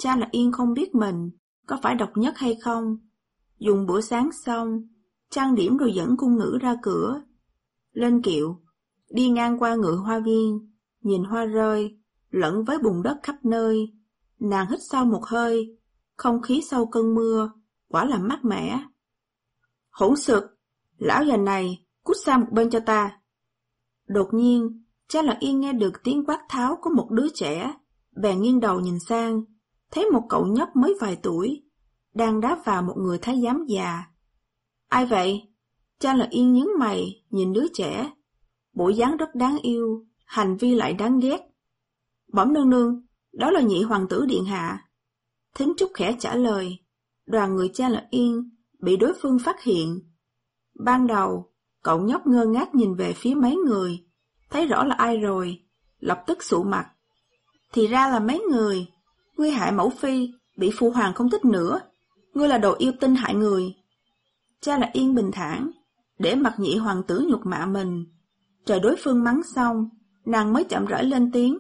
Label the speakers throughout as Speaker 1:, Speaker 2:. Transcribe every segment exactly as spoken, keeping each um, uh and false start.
Speaker 1: Cha là Yên không biết mình có phải độc nhất hay không. Dùng bữa sáng xong, trang điểm rồi dẫn cung nữ ra cửa. Lên kiệu, đi ngang qua ngự hoa viên, nhìn hoa rơi, lẫn với bùn đất khắp nơi. Nàng hít sâu một hơi, không khí sau cơn mưa, quả là mát mẻ. Hỗn xược, lão già này, cút sang một bên cho ta. Đột nhiên, Cha là Yên nghe được tiếng quát tháo của một đứa trẻ, bèn nghiêng đầu nhìn sang, thấy một cậu nhóc mới vài tuổi, đang đá vào một người thái giám già. Ai vậy? Cha là Yên nhướng mày, nhìn đứa trẻ. Bộ dáng rất đáng yêu, hành vi lại đáng ghét. Bẩm nương nương, đó là nhị hoàng tử điện hạ. Thính Trúc khẽ trả lời. Đoàn người Cha là Yên bị đối phương phát hiện. Ban đầu, cậu nhóc ngơ ngác nhìn về phía mấy người, thấy rõ là ai rồi, lập tức sụ mặt. Thì ra là mấy người, ngươi hại mẫu phi, bị phụ hoàng không thích nữa, ngươi là đồ yêu tinh hại người. Cha là Yên bình thản, để mặc nhị hoàng tử nhục mạ mình. Trời đối phương mắng xong, nàng mới chậm rãi lên tiếng.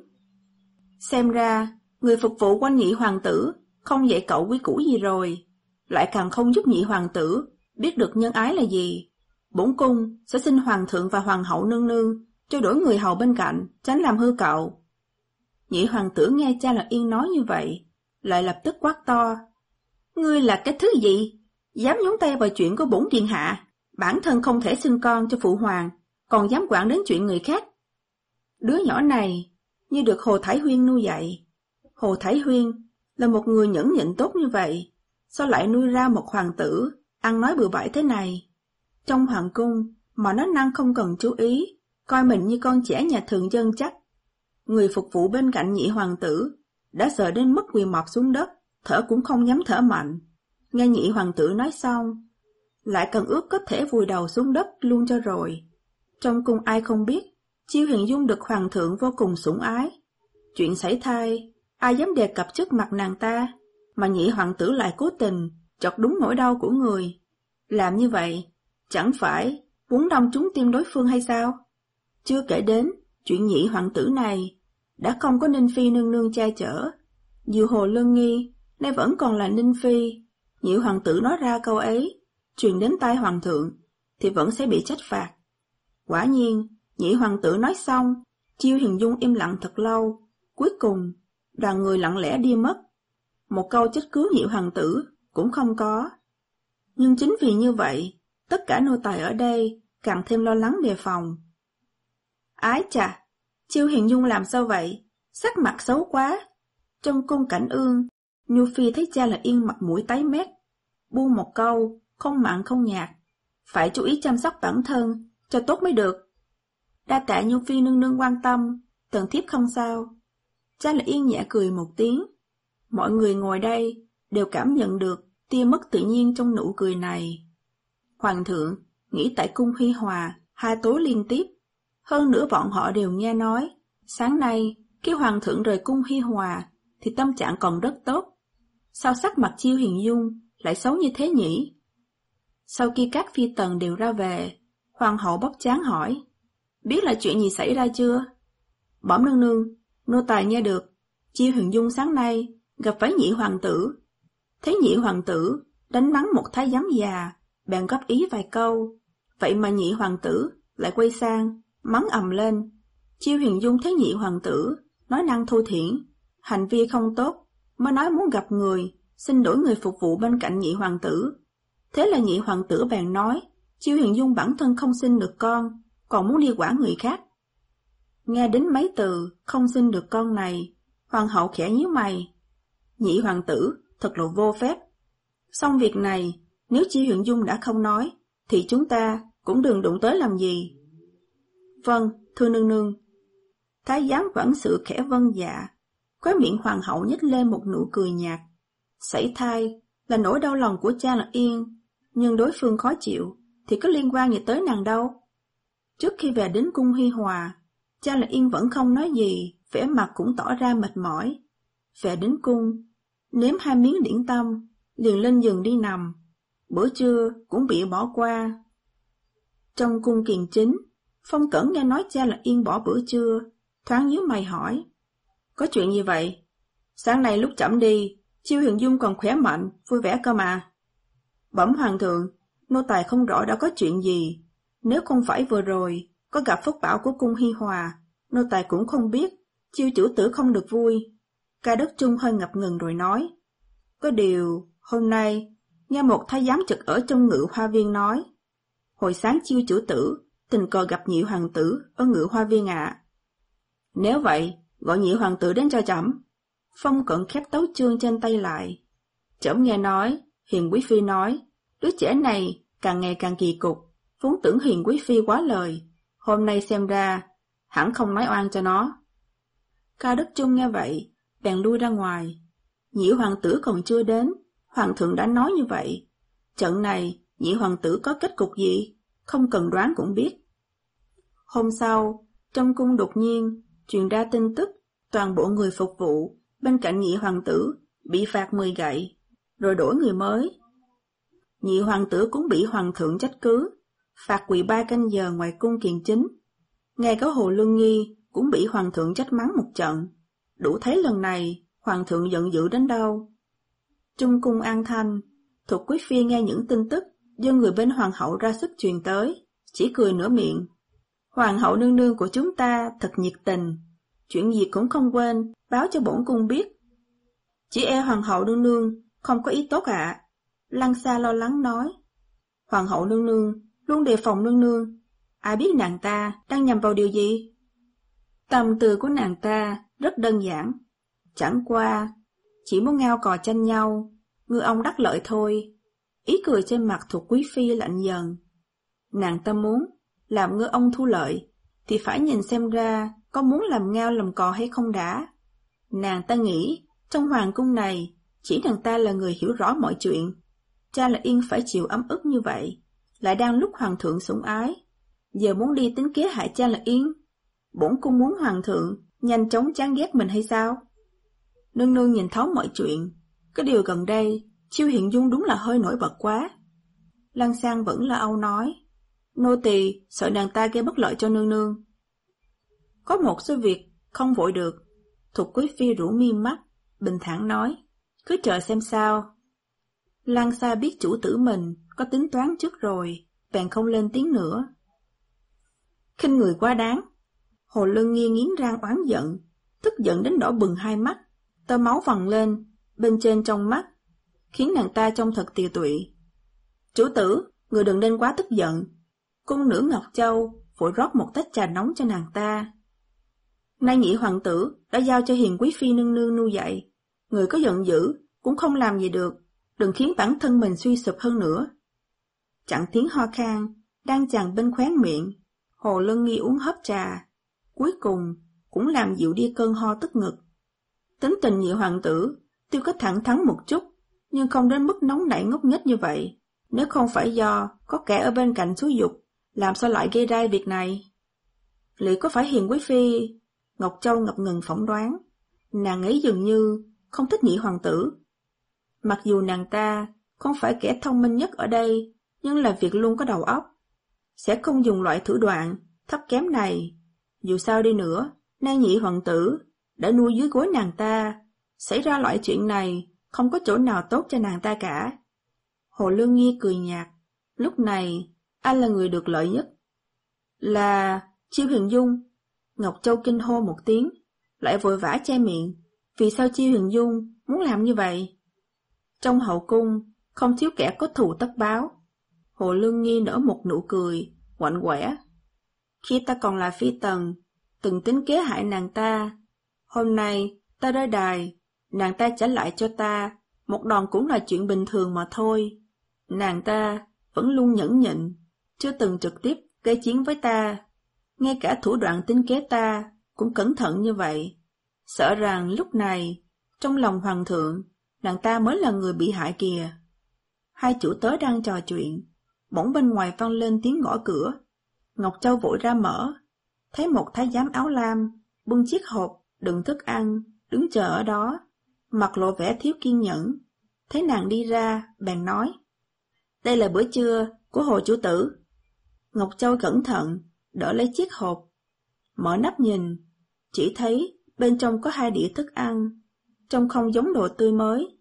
Speaker 1: Xem ra, người phục vụ quanh nhị hoàng tử không dạy cậu quy củ gì rồi, lại càng không giúp nhị hoàng tử biết được nhân ái là gì. Bổn cung sẽ xin hoàng thượng và hoàng hậu nương nương cho đổi người hầu bên cạnh, tránh làm hư cậu. Nhị hoàng tử nghe Cha là Yên nói như vậy, lại lập tức quát to. Ngươi là cái thứ gì? Dám nhúng tay vào chuyện của bổn điện hạ, bản thân không thể sinh con cho phụ hoàng, còn dám quản đến chuyện người khác. Đứa nhỏ này như được Hồ Thái Huyên nuôi dạy. Hồ Thái Huyên là một người nhẫn nhịn tốt như vậy, sao lại nuôi ra một hoàng tử ăn nói bừa bãi thế này? Trong hoàng cung mà nó năng không cần chú ý, coi mình như con trẻ nhà thường dân chắc. Người phục vụ bên cạnh nhị hoàng tử đã sợ đến mức quỳ mọp xuống đất, thở cũng không dám thở mạnh. Nghe nhị hoàng tử nói xong, lại cần ước có thể vùi đầu xuống đất luôn cho rồi. Trong cung ai không biết, Chiêu Huyền Dung được hoàng thượng vô cùng sủng ái. Chuyện sảy thai, ai dám đề cập trước mặt nàng ta, mà nhị hoàng tử lại cố tình chọc đúng nỗi đau của người. Làm như vậy, chẳng phải muốn đâm trúng tim đối phương hay sao? Chưa kể đến, chuyện nhị hoàng tử này đã không có Ninh Phi nương nương che chở. Dù Hồ Lân Nghi nay vẫn còn là Ninh Phi, nhị hoàng tử nói ra câu ấy, truyền đến tai hoàng thượng, thì vẫn sẽ bị trách phạt. Quả nhiên, nhị hoàng tử nói xong, Chiêu Huyền Dung im lặng thật lâu, cuối cùng, đoàn người lặng lẽ đi mất. Một câu trách cứ nhị hoàng tử cũng không có. Nhưng chính vì như vậy, tất cả nô tài ở đây càng thêm lo lắng đề phòng. Ái chà, Chiêu Huyền Dung làm sao vậy? Sắc mặt xấu quá. Trong cung Cảnh Ương, Nhu Phi thấy Cha là Yên mặt mũi tái mét, buông một câu, không mặn không nhạt. Phải chú ý chăm sóc bản thân, cho tốt mới được. Đa tạ Nhu Phi nương nương quan tâm, tần thiếp không sao. Cha là Yên nhẹ cười một tiếng. Mọi người ngồi đây đều cảm nhận được tia mất tự nhiên trong nụ cười này. Hoàng thượng nghĩ tại cung Huy Hòa hai tối liên tiếp. Hơn nữa bọn họ đều nghe nói, sáng nay khi hoàng thượng rời cung Huy Hòa thì tâm trạng còn rất tốt. Sao sắc mặt Chiêu Huyền Dung lại xấu như thế nhỉ? Sau khi các phi tần đều ra về, hoàng hậu bóc trán hỏi, biết là chuyện gì xảy ra chưa? Bẩm nương nương, nô tài nghe được, Chiêu Huyền Dung sáng nay gặp phải nhị hoàng tử. Thấy nhị hoàng tử đánh mắng một thái giám già, bèn góp ý vài câu, vậy mà nhị hoàng tử lại quay sang mắng ầm lên. Chiêu Huyền Dung thấy nhị hoàng tử nói năng thô thiển, hành vi không tốt, mới nói muốn gặp người, xin đổi người phục vụ bên cạnh nhị hoàng tử. Thế là nhị hoàng tử bèn nói, Chiêu Huyền Dung bản thân không sinh được con, còn muốn đi quản người khác. Nghe đến mấy từ không sinh được con này, hoàng hậu khẽ nhíu mày. Nhị hoàng tử thật là vô phép. Xong việc này, nếu Chiêu Huyền Dung đã không nói, thì chúng ta cũng đừng đụng tới làm gì. Vâng, thưa nương nương. Thái giám quản sự khẽ vâng dạ, khóe miệng hoàng hậu nhếch lên một nụ cười nhạt. Sảy thai là nỗi đau lòng của Cha là Yên, nhưng đối phương khó chịu thì có liên quan gì tới nàng đâu. Trước khi về đến cung Huy Hòa, Cha là Yên vẫn không nói gì, vẻ mặt cũng tỏ ra mệt mỏi. Về đến cung, nếm hai miếng điển tâm, liền lên giường đi nằm. Bữa trưa cũng bị bỏ qua. Trong cung Kiền Chính, Phong Cẩn nghe nói Cha là Yên bỏ bữa trưa, thoáng nhíu mày hỏi, có chuyện gì vậy? Sáng nay lúc chậm đi, Chiêu Huyền Dung còn khỏe mạnh, vui vẻ cơ mà. Bẩm hoàng thượng, nô tài không rõ đã có chuyện gì. Nếu không phải vừa rồi có gặp phúc bảo của cung Hi Hòa, nô tài cũng không biết Chiêu chủ tử không được vui. Ca Đức Trung hơi ngập ngừng rồi nói. Có điều, hôm nay, nghe một thái giám trực ở trong Ngự Hoa Viên nói, hồi sáng Chiêu chủ tử tình cờ gặp nhị hoàng tử ở Ngự Hoa Viên ạ. À. Nếu vậy, gọi nhị hoàng tử đến cho trẫm. Phong Cận khép tấu chương trên tay lại. Trẫm nghe nói, Hiền quý phi nói, đứa trẻ này càng ngày càng kỳ cục, vốn tưởng Hiền quý phi quá lời, hôm nay xem ra, hẳn không nói oan cho nó. Ca Đức Trung nghe vậy, bèn lui ra ngoài. Nhị hoàng tử còn chưa đến, hoàng thượng đã nói như vậy. Trận này, nhị hoàng tử có kết cục gì, không cần đoán cũng biết. Hôm sau, trong cung đột nhiên truyền ra tin tức, toàn bộ người phục vụ bên cạnh nhị hoàng tử bị phạt mười gậy, rồi đổi người mới. Nhị hoàng tử cũng bị hoàng thượng trách cứ, phạt quỳ ba canh giờ ngoài cung kiền chính. Ngay cả Hồ Lương Nghi cũng bị hoàng thượng trách mắng một trận, đủ thấy lần này hoàng thượng giận dữ đến đâu. Trung cung an thanh, Thục quý phi nghe những tin tức do người bên hoàng hậu ra sức truyền tới, chỉ cười nửa miệng. Hoàng hậu nương nương của chúng ta thật nhiệt tình, chuyện gì cũng không quên báo cho bổn cung biết. Chỉ e hoàng hậu nương nương không có ý tốt ạ. À. Lăng Sa lo lắng nói. Hoàng hậu nương nương luôn đề phòng nương nương, ai biết nàng ta đang nhầm vào điều gì. Tâm tư của nàng ta rất đơn giản, chẳng qua chỉ muốn ngao cò tranh nhau, ngư ông đắc lợi thôi. Ý cười trên mặt Thục quý phi lạnh dần. Nàng ta muốn làm ngư ông thu lợi thì phải nhìn xem ra có muốn làm ngao làm cò hay không đã. Nàng ta nghĩ trong hoàng cung này chỉ nàng ta là người hiểu rõ mọi chuyện. Cha là Yên phải chịu ấm ức như vậy, lại đang lúc hoàng thượng sủng ái, giờ muốn đi tính kế hại cha là Yên. Bổn cung muốn hoàng thượng nhanh chóng chán ghét mình hay sao? Nương nương nhìn thấu mọi chuyện, cái điều gần đây Chiêu Hiền Dung đúng là hơi nổi bật quá. Lăng Sang vẫn là âu nói, nô tỳ sợ nàng ta gây bất lợi cho nương nương. Có một số việc không vội được. Thục quý phi rũ mi mắt, bình thản nói, cứ chờ xem sao. Lăng Sa biết chủ tử mình có tính toán trước rồi, bèn không lên tiếng nữa. Khinh người quá đáng. Hồ Lương Nghi nghiến răng oán giận, tức giận đến đỏ bừng hai mắt, tơ máu vằn lên bên trên trong mắt, khiến nàng ta trông thật tiều tụy. Chủ tử, người đừng nên quá tức giận. Cung nữ Ngọc Châu vội rót một tách trà nóng cho nàng ta. Nay nhị hoàng tử đã giao cho Hiền quý phi nương nương nuôi dạy, người có giận dữ cũng không làm gì được, đừng khiến bản thân mình suy sụp hơn nữa. Chặn tiếng ho khan đang tràn bên khóe miệng, Hồ Lân Nghi uống hớp trà, cuối cùng cũng làm dịu đi cơn ho tức ngực. Tính tình nhị hoàng tử tuy có thẳng thắn một chút, nhưng không đến mức nóng nảy ngốc nghếch như vậy. Nếu không phải do có kẻ ở bên cạnh xúi giục, làm sao lại gây ra việc này? Liệu có phải Hiền quý phi? Ngọc Châu ngập ngừng phỏng đoán. Nàng ấy dường như không thích nhị hoàng tử. Mặc dù nàng ta không phải kẻ thông minh nhất ở đây, nhưng là việc luôn có đầu óc, sẽ không dùng loại thủ đoạn thấp kém này. Dù sao đi nữa, nay nhị hoàng tử đã nuôi dưới gối nàng ta, xảy ra loại chuyện này không có chỗ nào tốt cho nàng ta cả. Hồ Lương Nghi cười nhạt, lúc này anh là người được lợi nhất. Là Chiêu Huyền Dung. Ngọc Châu kinh hô một tiếng, lại vội vã che miệng. Vì sao Chiêu Huyền Dung muốn làm như vậy? Trong hậu cung không thiếu kẻ có thù tất báo. Hồ Lương Nghi nở một nụ cười quạnh quẻ. Khi ta còn là phi tần, từng tính kế hại nàng ta. Hôm nay ta rơi đài, nàng ta trả lại cho ta một đòn cũng là chuyện bình thường mà thôi. Nàng ta vẫn luôn nhẫn nhịn, chưa từng trực tiếp gây chiến với ta. Ngay cả thủ đoạn tính kế ta cũng cẩn thận như vậy. Sợ rằng lúc này, trong lòng hoàng thượng, nàng ta mới là người bị hại kìa. Hai chủ tớ đang trò chuyện, bỗng bên ngoài vang lên tiếng gõ cửa. Ngọc Châu vội ra mở, thấy một thái giám áo lam, bưng chiếc hộp đựng thức ăn, đứng chờ ở đó, mặt lộ vẻ thiếu kiên nhẫn. Thấy nàng đi ra, bèn nói, đây là bữa trưa của Hồ chủ tử. Ngọc Châu cẩn thận đỡ lấy chiếc hộp, mở nắp nhìn, chỉ thấy bên trong có hai đĩa thức ăn, trông không giống đồ tươi mới,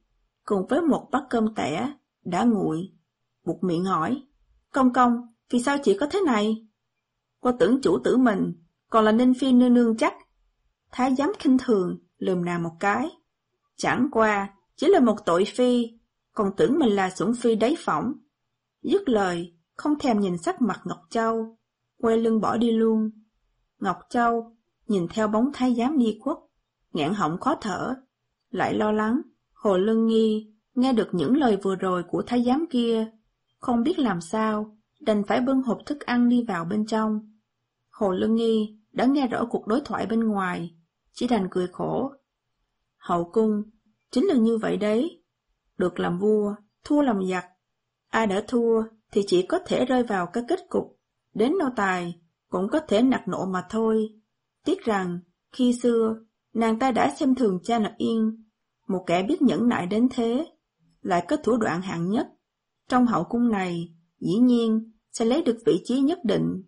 Speaker 1: cùng với một bát cơm tẻ, đã nguội. Buộc miệng hỏi, công công, vì sao chỉ có thế này? Cô tưởng chủ tử mình, còn là Ninh Phi nương nương chắc. Thái giám khinh thường, lườm nàng một cái. Chẳng qua, chỉ là một tội phi, còn tưởng mình là sủng phi đáy phỏng. Dứt lời, không thèm nhìn sắc mặt Ngọc Châu, quay lưng bỏ đi luôn. Ngọc Châu nhìn theo bóng thái giám đi khuất, nghẹn họng khó thở, lại lo lắng. Hồ Lân Nghi nghe được những lời vừa rồi của thái giám kia, không biết làm sao, đành phải bưng hộp thức ăn đi vào bên trong. Hồ Lân Nghi đã nghe rõ cuộc đối thoại bên ngoài, chỉ đành cười khổ. Hậu cung chính là như vậy đấy, được làm vua, thua làm giặc. Ai đã thua thì chỉ có thể rơi vào cái kết cục, đến nô tài cũng có thể nạt nộ mà thôi. Tiếc rằng, khi xưa, nàng ta đã xem thường Cha Nặc Yên, một kẻ biết nhẫn nại đến thế, lại có thủ đoạn hạng nhất. Trong hậu cung này, dĩ nhiên, sẽ lấy được vị trí nhất định.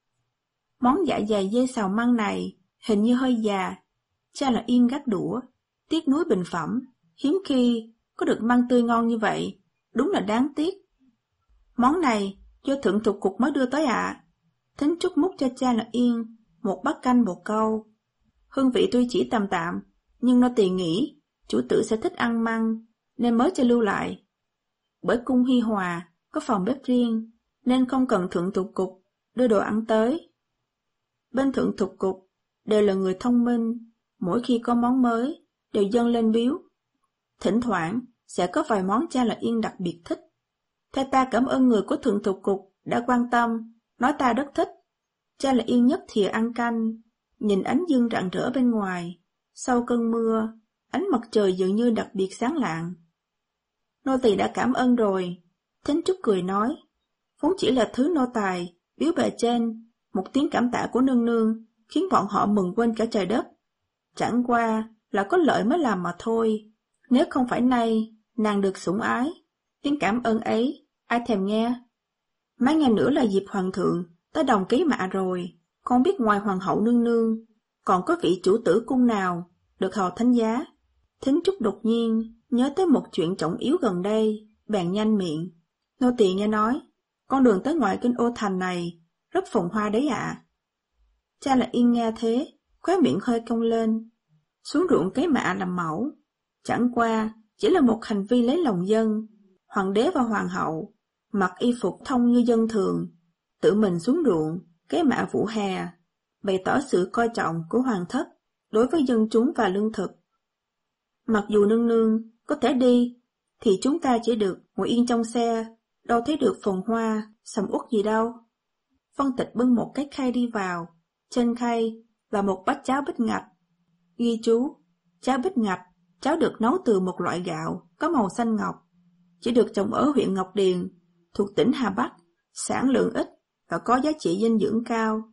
Speaker 1: Món dạ dày dê xào măng này, hình như hơi già. Cha Nặc Yên gắt đũa, tiếc nuối bình phẩm, hiếm khi có được măng tươi ngon như vậy, đúng là đáng tiếc. Món này, do thượng thuộc cục mới đưa tới ạ. À. Thính Trúc múc cho Cha Nặc Yên một bát canh bột câu. Hương vị tuy chỉ tầm tạm, nhưng nô tỳ nghĩ chủ tử sẽ thích ăn măng, nên mới cho lưu lại. Bởi cung Hi Hòa có phòng bếp riêng, nên không cần thượng thuộc cục đưa đồ ăn tới. Bên thượng thuộc cục đều là người thông minh, mỗi khi có món mới đều dâng lên biếu. Thỉnh thoảng sẽ có vài món Cha Nặc Yên đặc biệt thích. Theo ta cảm ơn người của thượng thuộc cục đã quan tâm, nói ta rất thích. Cha Nặc Yên nhấp thìa ăn canh, nhìn ánh dương rạng rỡ bên ngoài. Sau cơn mưa, ánh mặt trời dường như đặc biệt sáng lạng. Nô tỳ đã cảm ơn rồi. Thính Trúc cười nói, vốn chỉ là thứ nô tài biếu bề trên, một tiếng cảm tạ của nương nương khiến bọn họ mừng quên cả trời đất. Chẳng qua là có lợi mới làm mà thôi. Nếu không phải nay nàng được sủng ái, tiếng cảm ơn ấy ai thèm nghe. Mấy ngày nữa là dịp hoàng thượng tới đồng ký mạ rồi, con biết ngoài hoàng hậu nương nương còn có vị chủ tử cung nào được hầu thánh giá. Thính Trúc đột nhiên nhớ tới một chuyện trọng yếu gần đây, bèn nhanh miệng. Nô tỳ nghe nói, con đường tới ngoài kinh ô thành này rất phồn hoa đấy ạ. À. Cha Nặc Yên nghe thế, khóe miệng hơi cong lên, xuống ruộng cấy mạ làm mẫu. Chẳng qua chỉ là một hành vi lấy lòng dân. Hoàng đế và hoàng hậu mặc y phục thông như dân thường, tự mình xuống ruộng cấy mạ vụ hè, bày tỏ sự coi trọng của hoàng thất đối với dân chúng và lương thực. Mặc dù nương nương có thể đi, thì chúng ta chỉ được ngồi yên trong xe, đâu thấy được phồn hoa, sầm uất gì đâu. Vân Tịch bưng một cái khay đi vào, trên khay là một bát cháo bích ngạch. Ghi chú, cháo bích ngạch, cháo được nấu từ một loại gạo có màu xanh ngọc, chỉ được trồng ở huyện Ngọc Điền, thuộc tỉnh Hà Bắc, sản lượng ít và có giá trị dinh dưỡng cao.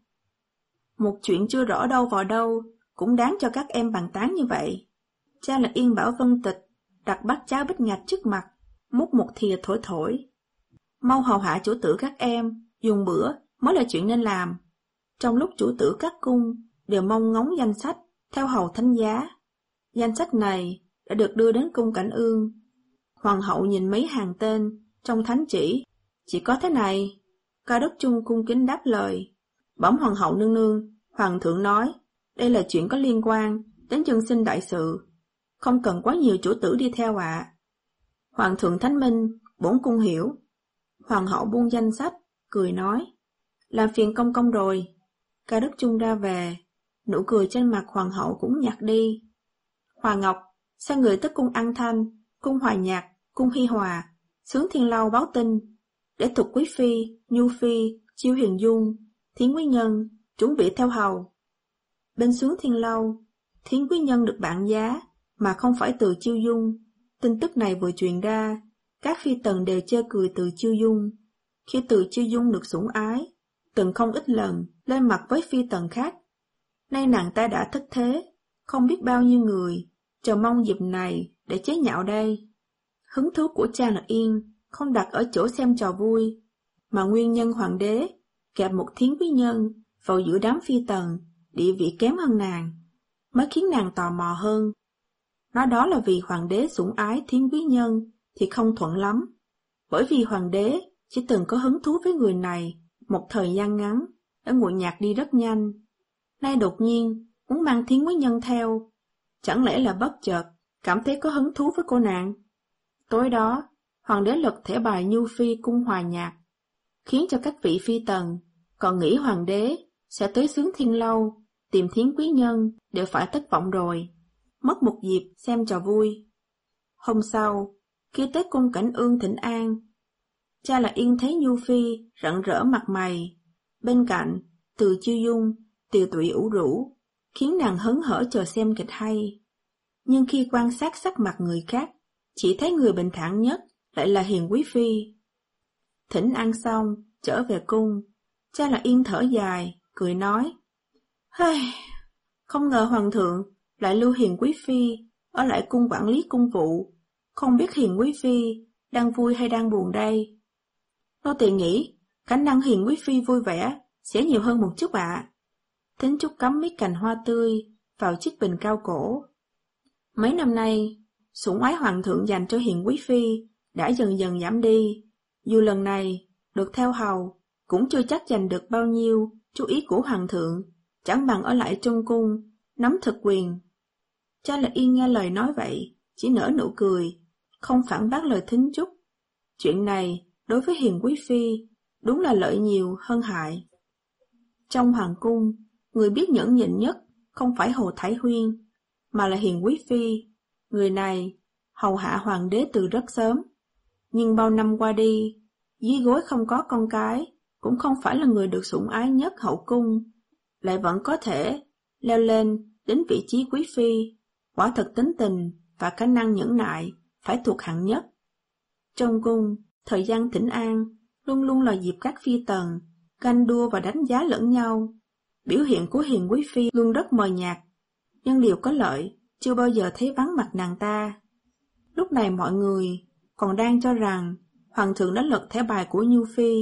Speaker 1: Một chuyện chưa rõ đâu vào đâu, cũng đáng cho các em bàn tán như vậy. Cha Nặc Yên bảo Vân Tịch đặt bát cháo bích ngạch trước mặt, múc một thìa thổi thổi. Mau hầu hạ chủ tử các em, dùng bữa mới là chuyện nên làm. Trong lúc chủ tử các cung đều mong ngóng danh sách theo hầu thánh giá. Danh sách này đã được đưa đến cung Cảnh Ương. Hoàng hậu nhìn mấy hàng tên trong thánh chỉ, chỉ có thế này. Cao Đức Chung cung kính đáp lời. Bẩm hoàng hậu nương nương, hoàng thượng nói, đây là chuyện có liên quan đến dân sinh đại sự, không cần quá nhiều chủ tử đi theo ạ. À. Hoàng thượng thánh minh, bổn cung hiểu. Hoàng hậu buông danh sách, cười nói, làm phiền công công rồi. Cao Đức Chung ra về, nụ cười trên mặt hoàng hậu cũng nhạt đi. Hòa Ngọc, sao người tới cung An Thanh, cung Hòa Nhạc, cung Hi Hòa, Xướng Thiên Lâu báo tin, để Thục Quý Phi, Nhu Phi, Chiêu Huyền Dung, Thiến Quý Nhân chuẩn bị theo hầu. Bên Xướng Thiên Lâu, Thiến Quý Nhân được bạn giá, mà không phải từ Chiêu Dung. Tin tức này vừa truyền ra, các phi tần đều chê cười từ Chiêu Dung. Khi từ Chiêu Dung được sủng ái, từng không ít lần lên mặt với phi tần khác. Nay nàng ta đã thất thế, không biết bao nhiêu người chờ mong dịp này để chế nhạo đây. Hứng thú của Cha Nặc Yên không đặt ở chỗ xem trò vui, mà nguyên nhân hoàng đế kẹp một Thiến Quý Nhân vào giữa đám phi tần địa vị kém hơn nàng, mới khiến nàng tò mò hơn. Nói đó là vì hoàng đế sủng ái thiến quý nhân thì không thuận lắm, bởi vì hoàng đế chỉ từng có hứng thú với người này một thời gian ngắn, đã nguội nhạt đi rất nhanh. Nay đột nhiên muốn mang thiến quý nhân theo, chẳng lẽ là bất chợt cảm thấy có hứng thú với cô nàng? Tối đó, hoàng đế lật thẻ bài Nhu Phi cung hòa nhạc, khiến cho các vị phi tần còn nghĩ hoàng đế sẽ tới Xướng Thiên Lâu tìm thiến quý nhân đều phải thất vọng rồi, mất một dịp xem trò vui. Hôm sau, khi tới cung Cảnh Ương thỉnh an, cha là Yên thấy Nhu Phi rạng rỡ mặt mày, bên cạnh Từ Chiêu Dung tiều tụy ủ rũ, khiến nàng hớn hở chờ xem kịch hay. Nhưng khi quan sát sắc mặt người khác, chỉ thấy người bình thản nhất lại là Hiền Quý Phi. Thỉnh an xong, trở về cung, cha là Yên thở dài, cười nói: "Hây, không ngờ hoàng thượng lại lưu Hiền Quý Phi ở lại cung quản lý cung vụ, không biết Hiền Quý Phi đang vui hay đang buồn đây?" Nô tỳ nghĩ khả năng Hiền Quý Phi vui vẻ sẽ nhiều hơn một chút ạ. À. Thính Trúc cắm miết cành hoa tươi vào chiếc bình cao cổ. Mấy năm nay, sủng ái hoàng thượng dành cho Hiền Quý Phi đã dần dần giảm đi. Dù lần này được theo hầu, cũng chưa chắc giành được bao nhiêu chú ý của hoàng thượng, chẳng bằng ở lại trong cung, nắm thực quyền. Cha là Yên nghe lời nói vậy, chỉ nở nụ cười, không phản bác lời Thính Trúc. Chuyện này, đối với Hiền Quý Phi, đúng là lợi nhiều hơn hại. Trong hoàng cung, người biết nhẫn nhịn nhất không phải Hồ Thái Huyên, mà là Hiền Quý Phi. Người này hầu hạ hoàng đế từ rất sớm, nhưng bao năm qua đi, dưới gối không có con cái, cũng không phải là người được sủng ái nhất hậu cung, lại vẫn có thể leo lên đến vị trí quý phi. Quả thật tính tình và khả năng nhẫn nại phải thuộc hạng nhất. Trong cung, thời gian thỉnh an luôn luôn là dịp các phi tần ganh đua và đánh giá lẫn nhau. Biểu hiện của Hiền Quý Phi luôn rất mờ nhạt, nhưng điều có lợi chưa bao giờ thấy vắng mặt nàng ta. Lúc này mọi người còn đang cho rằng hoàng thượng đã lật thẻ bài của Nhu Phi,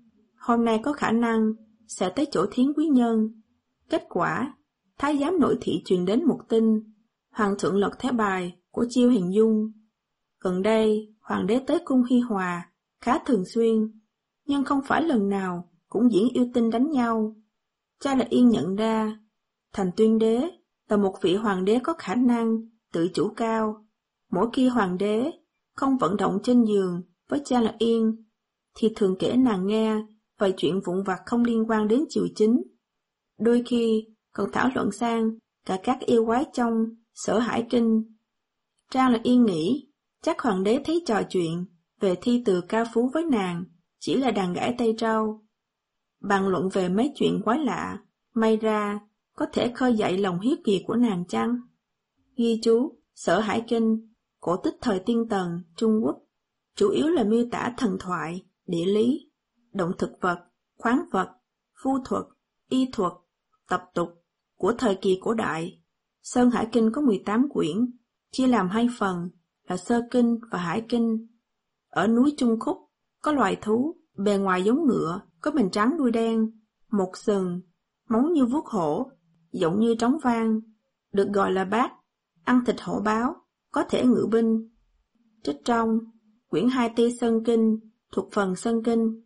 Speaker 1: hôm nay có khả năng sẽ tới chỗ thiến quý nhân. Kết quả, thái giám nội thị truyền đến một tin, hoàng thượng lật thẻ bài của Chiêu Hiền Dung. Gần đây, hoàng đế tới cung Hi Hòa khá thường xuyên, nhưng không phải lần nào cũng diễn yêu tinh đánh nhau. Cha là Yên nhận ra, Thành Tuyên đế là một vị hoàng đế có khả năng tự chủ cao. Mỗi khi hoàng đế không vận động trên giường với cha là Yên, thì thường kể nàng nghe vài chuyện vụn vặt không liên quan đến triều chính. Đôi khi còn thảo luận sang cả các yêu quái trong Sở Hải Kinh. Trang là Yên nghĩ, chắc hoàng đế thấy trò chuyện về thi từ ca phú với nàng chỉ là đàn gãi tay trâu. Bàn luận về mấy chuyện quái lạ, may ra có thể khơi dậy lòng hiếu kỳ của nàng chăng? Ghi chú, Sở Hải Kinh, cổ tích thời Tiên Tần, Trung Quốc, chủ yếu là miêu tả thần thoại, địa lý, động thực vật, khoáng vật, phu thuật, y thuật, tập tục của thời kỳ cổ đại. Sơn Hải Kinh có mười tám quyển, chia làm hai phần là Sơ Kinh và Hải Kinh. Ở núi Trung Khúc có loài thú, bề ngoài giống ngựa, có mình trắng đuôi đen, một sừng, móng như vuốt hổ, giọng như trống vang, được gọi là bát, ăn thịt hổ báo, có thể ngự binh. Trích trong quyển hai Ti Sơn Kinh thuộc phần Sơn Kinh.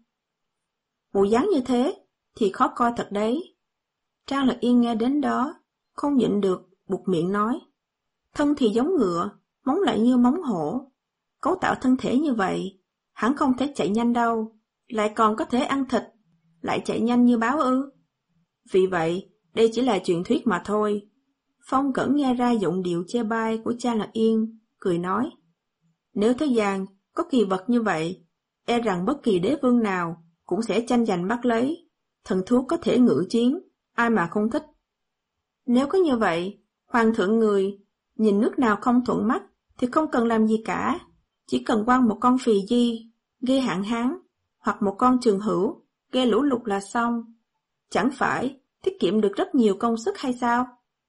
Speaker 1: Bộ dáng như thế thì khó coi thật đấy. Trang Lạc Yên nghe đến đó, không nhịn được, buột miệng nói. Thân thì giống ngựa, móng lại như móng hổ. Cấu tạo thân thể như vậy, hẳn không thể chạy nhanh đâu, lại còn có thể ăn thịt, lại chạy nhanh như báo ư. Vì vậy, đây chỉ là truyền thuyết mà thôi. Phong Cẩn nghe ra giọng điệu chê bai của Trang Lạc Yên, cười nói. Nếu thế gian có kỳ vật như vậy, e rằng bất kỳ đế vương nào cũng sẽ tranh giành bắt lấy. Thần thú có thể ngự chiến, ai mà không thích. Nếu có như vậy, hoàng thượng người, nhìn nước nào không thuận mắt thì không cần làm gì cả, chỉ cần quăng một con phì di, gây hạn hán, hoặc một con trường hữu, gây lũ lụt là xong. Chẳng phải tiết kiệm được rất nhiều công sức hay sao?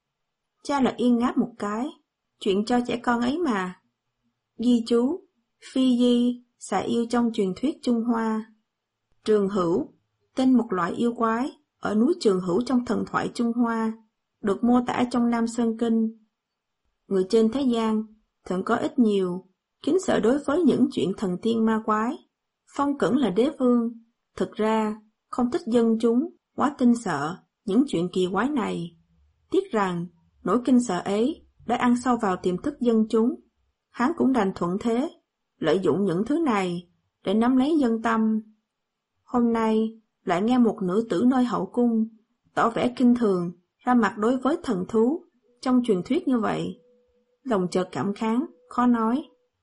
Speaker 1: Cha là Yên ngáp một cái, chuyện cho trẻ con ấy mà. Ghi chú, phi di, xà yêu trong truyền thuyết Trung Hoa. Trường hữu, tên một loại yêu quái, ở núi Trường Hữu trong thần thoại Trung Hoa, được mô tả trong Nam Sơn Kinh. Người trên thế gian thường có ít nhiều kính sợ đối với những chuyện thần tiên ma quái. Phong Cẩn là đế vương, thực ra không thích dân chúng quá tin sợ những chuyện kỳ quái này. Tiếc rằng nỗi kinh sợ ấy đã ăn sâu vào tiềm thức dân chúng. Hắn cũng đành thuận thế, lợi dụng những thứ này để nắm lấy dân tâm. Hôm nay lại nghe một nữ tử nơi hậu cung tỏ vẻ kinh thường ra mặt đối với thần thú trong truyền thuyết như vậy. Lòng chợt cảm kháng, khó nói.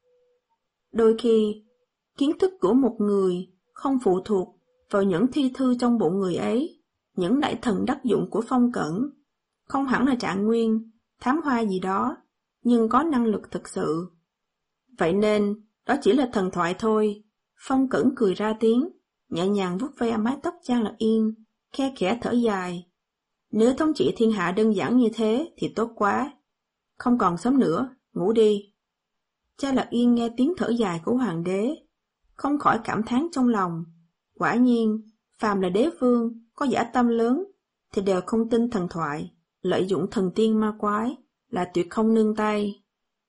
Speaker 1: Đôi khi, kiến thức của một người không phụ thuộc vào những thi thư trong bụng người ấy. Những đại thần đắc dụng của Phong Cẩn không hẳn là trạng nguyên, thám hoa gì đó, nhưng có năng lực thực sự. Vậy nên, đó chỉ là thần thoại thôi. Phong Cẩn cười ra tiếng, nhẹ nhàng vuốt ve mái tóc Trang Lạc Yên, khe khẽ thở dài. Nếu thống trị thiên hạ đơn giản như thế thì tốt quá. Không còn sớm nữa, ngủ đi. Trang Lạc Yên nghe tiếng thở dài của hoàng đế, không khỏi cảm thán trong lòng. Quả nhiên, phàm là đế vương, có dã tâm lớn, thì đều không tin thần thoại, lợi dụng thần tiên ma quái, là tuyệt không nương tay.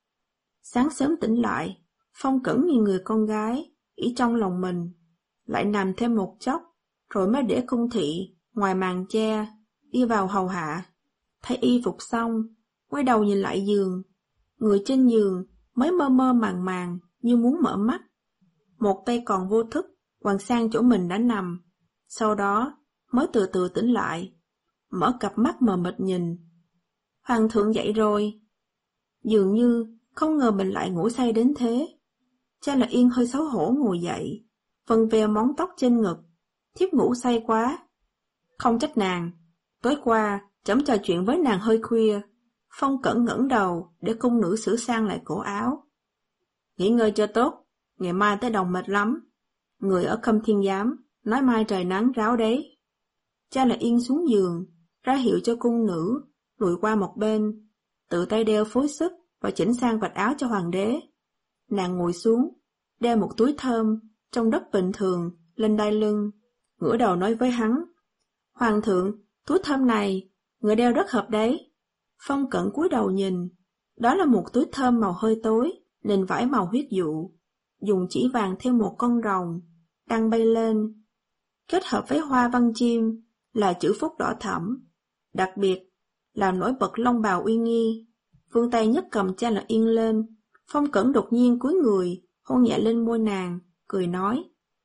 Speaker 1: Sáng sớm tỉnh lại, Phong Cẩn nhìn người con gái, ý trong lòng mình, lại nằm thêm một chốc, rồi mới để cung thị, ngoài màn che, đi vào hầu hạ. Thay y phục xong, quay đầu nhìn lại giường, người trên giường mới mơ mơ màng màng như muốn mở mắt. Một tay còn vô thức, quàng sang chỗ mình đã nằm, sau đó mới từ từ tỉnh lại, mở cặp mắt mờ mịt nhìn. Hoàng thượng dậy rồi. Dường như không ngờ mình lại ngủ say đến thế. Trang Lạc Yên hơi xấu hổ ngồi dậy, vân ve móng tóc trên ngực. Thiếp ngủ say quá. Không trách nàng, tối qua trẫm trò chuyện với nàng hơi khuya. Phong Cẩn ngẩng đầu để cung nữ sửa sang lại cổ áo. Nghỉ ngơi cho tốt, ngày mai tới đồng mệt lắm. Người ở Khâm Thiên Giám nói mai trời nắng ráo đấy. Trang Lạc Yên xuống giường, ra hiệu cho cung nữ lùi qua một bên, tự tay đeo phối sức và chỉnh sang vạt áo cho hoàng đế. Nàng ngồi xuống, đeo một túi thơm trong đất bình thường lên đai lưng, ngửa đầu nói với hắn: Hoàng thượng, túi thơm này người đeo rất hợp đấy. Phong Cẩn cúi đầu nhìn, đó là một túi thơm màu hơi tối, nền vải màu huyết dụ, dùng chỉ vàng theo một con rồng đang bay lên, kết hợp với hoa văn chim là chữ phúc đỏ thẫm, đặc biệt làm nổi bật long bào uy nghi. Vươn tay nhấc cầm Trang Lạc Yên lên, Phong Cẩn đột nhiên cúi người hôn nhẹ lên môi nàng, cười nói: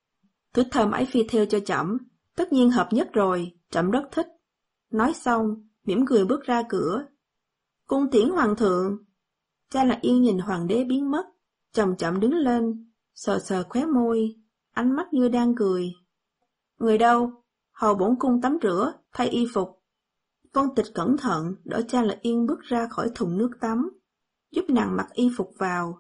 Speaker 1: Túi thơm ấy phi theo cho trẫm, tất nhiên hợp nhất rồi, trẫm rất thích. Nói xong, mỉm cười bước ra cửa. Cung tiễn hoàng thượng. Trang Lạc Yên nhìn hoàng đế biến mất, chậm chậm đứng lên, sờ sờ khóe môi, ánh mắt như đang cười. Người đâu? Hầu bổn cung tắm rửa, thay y phục. Vân Tịch cẩn thận đỡ Trang Lạc Yên bước ra khỏi thùng nước tắm, giúp nàng mặc y phục vào.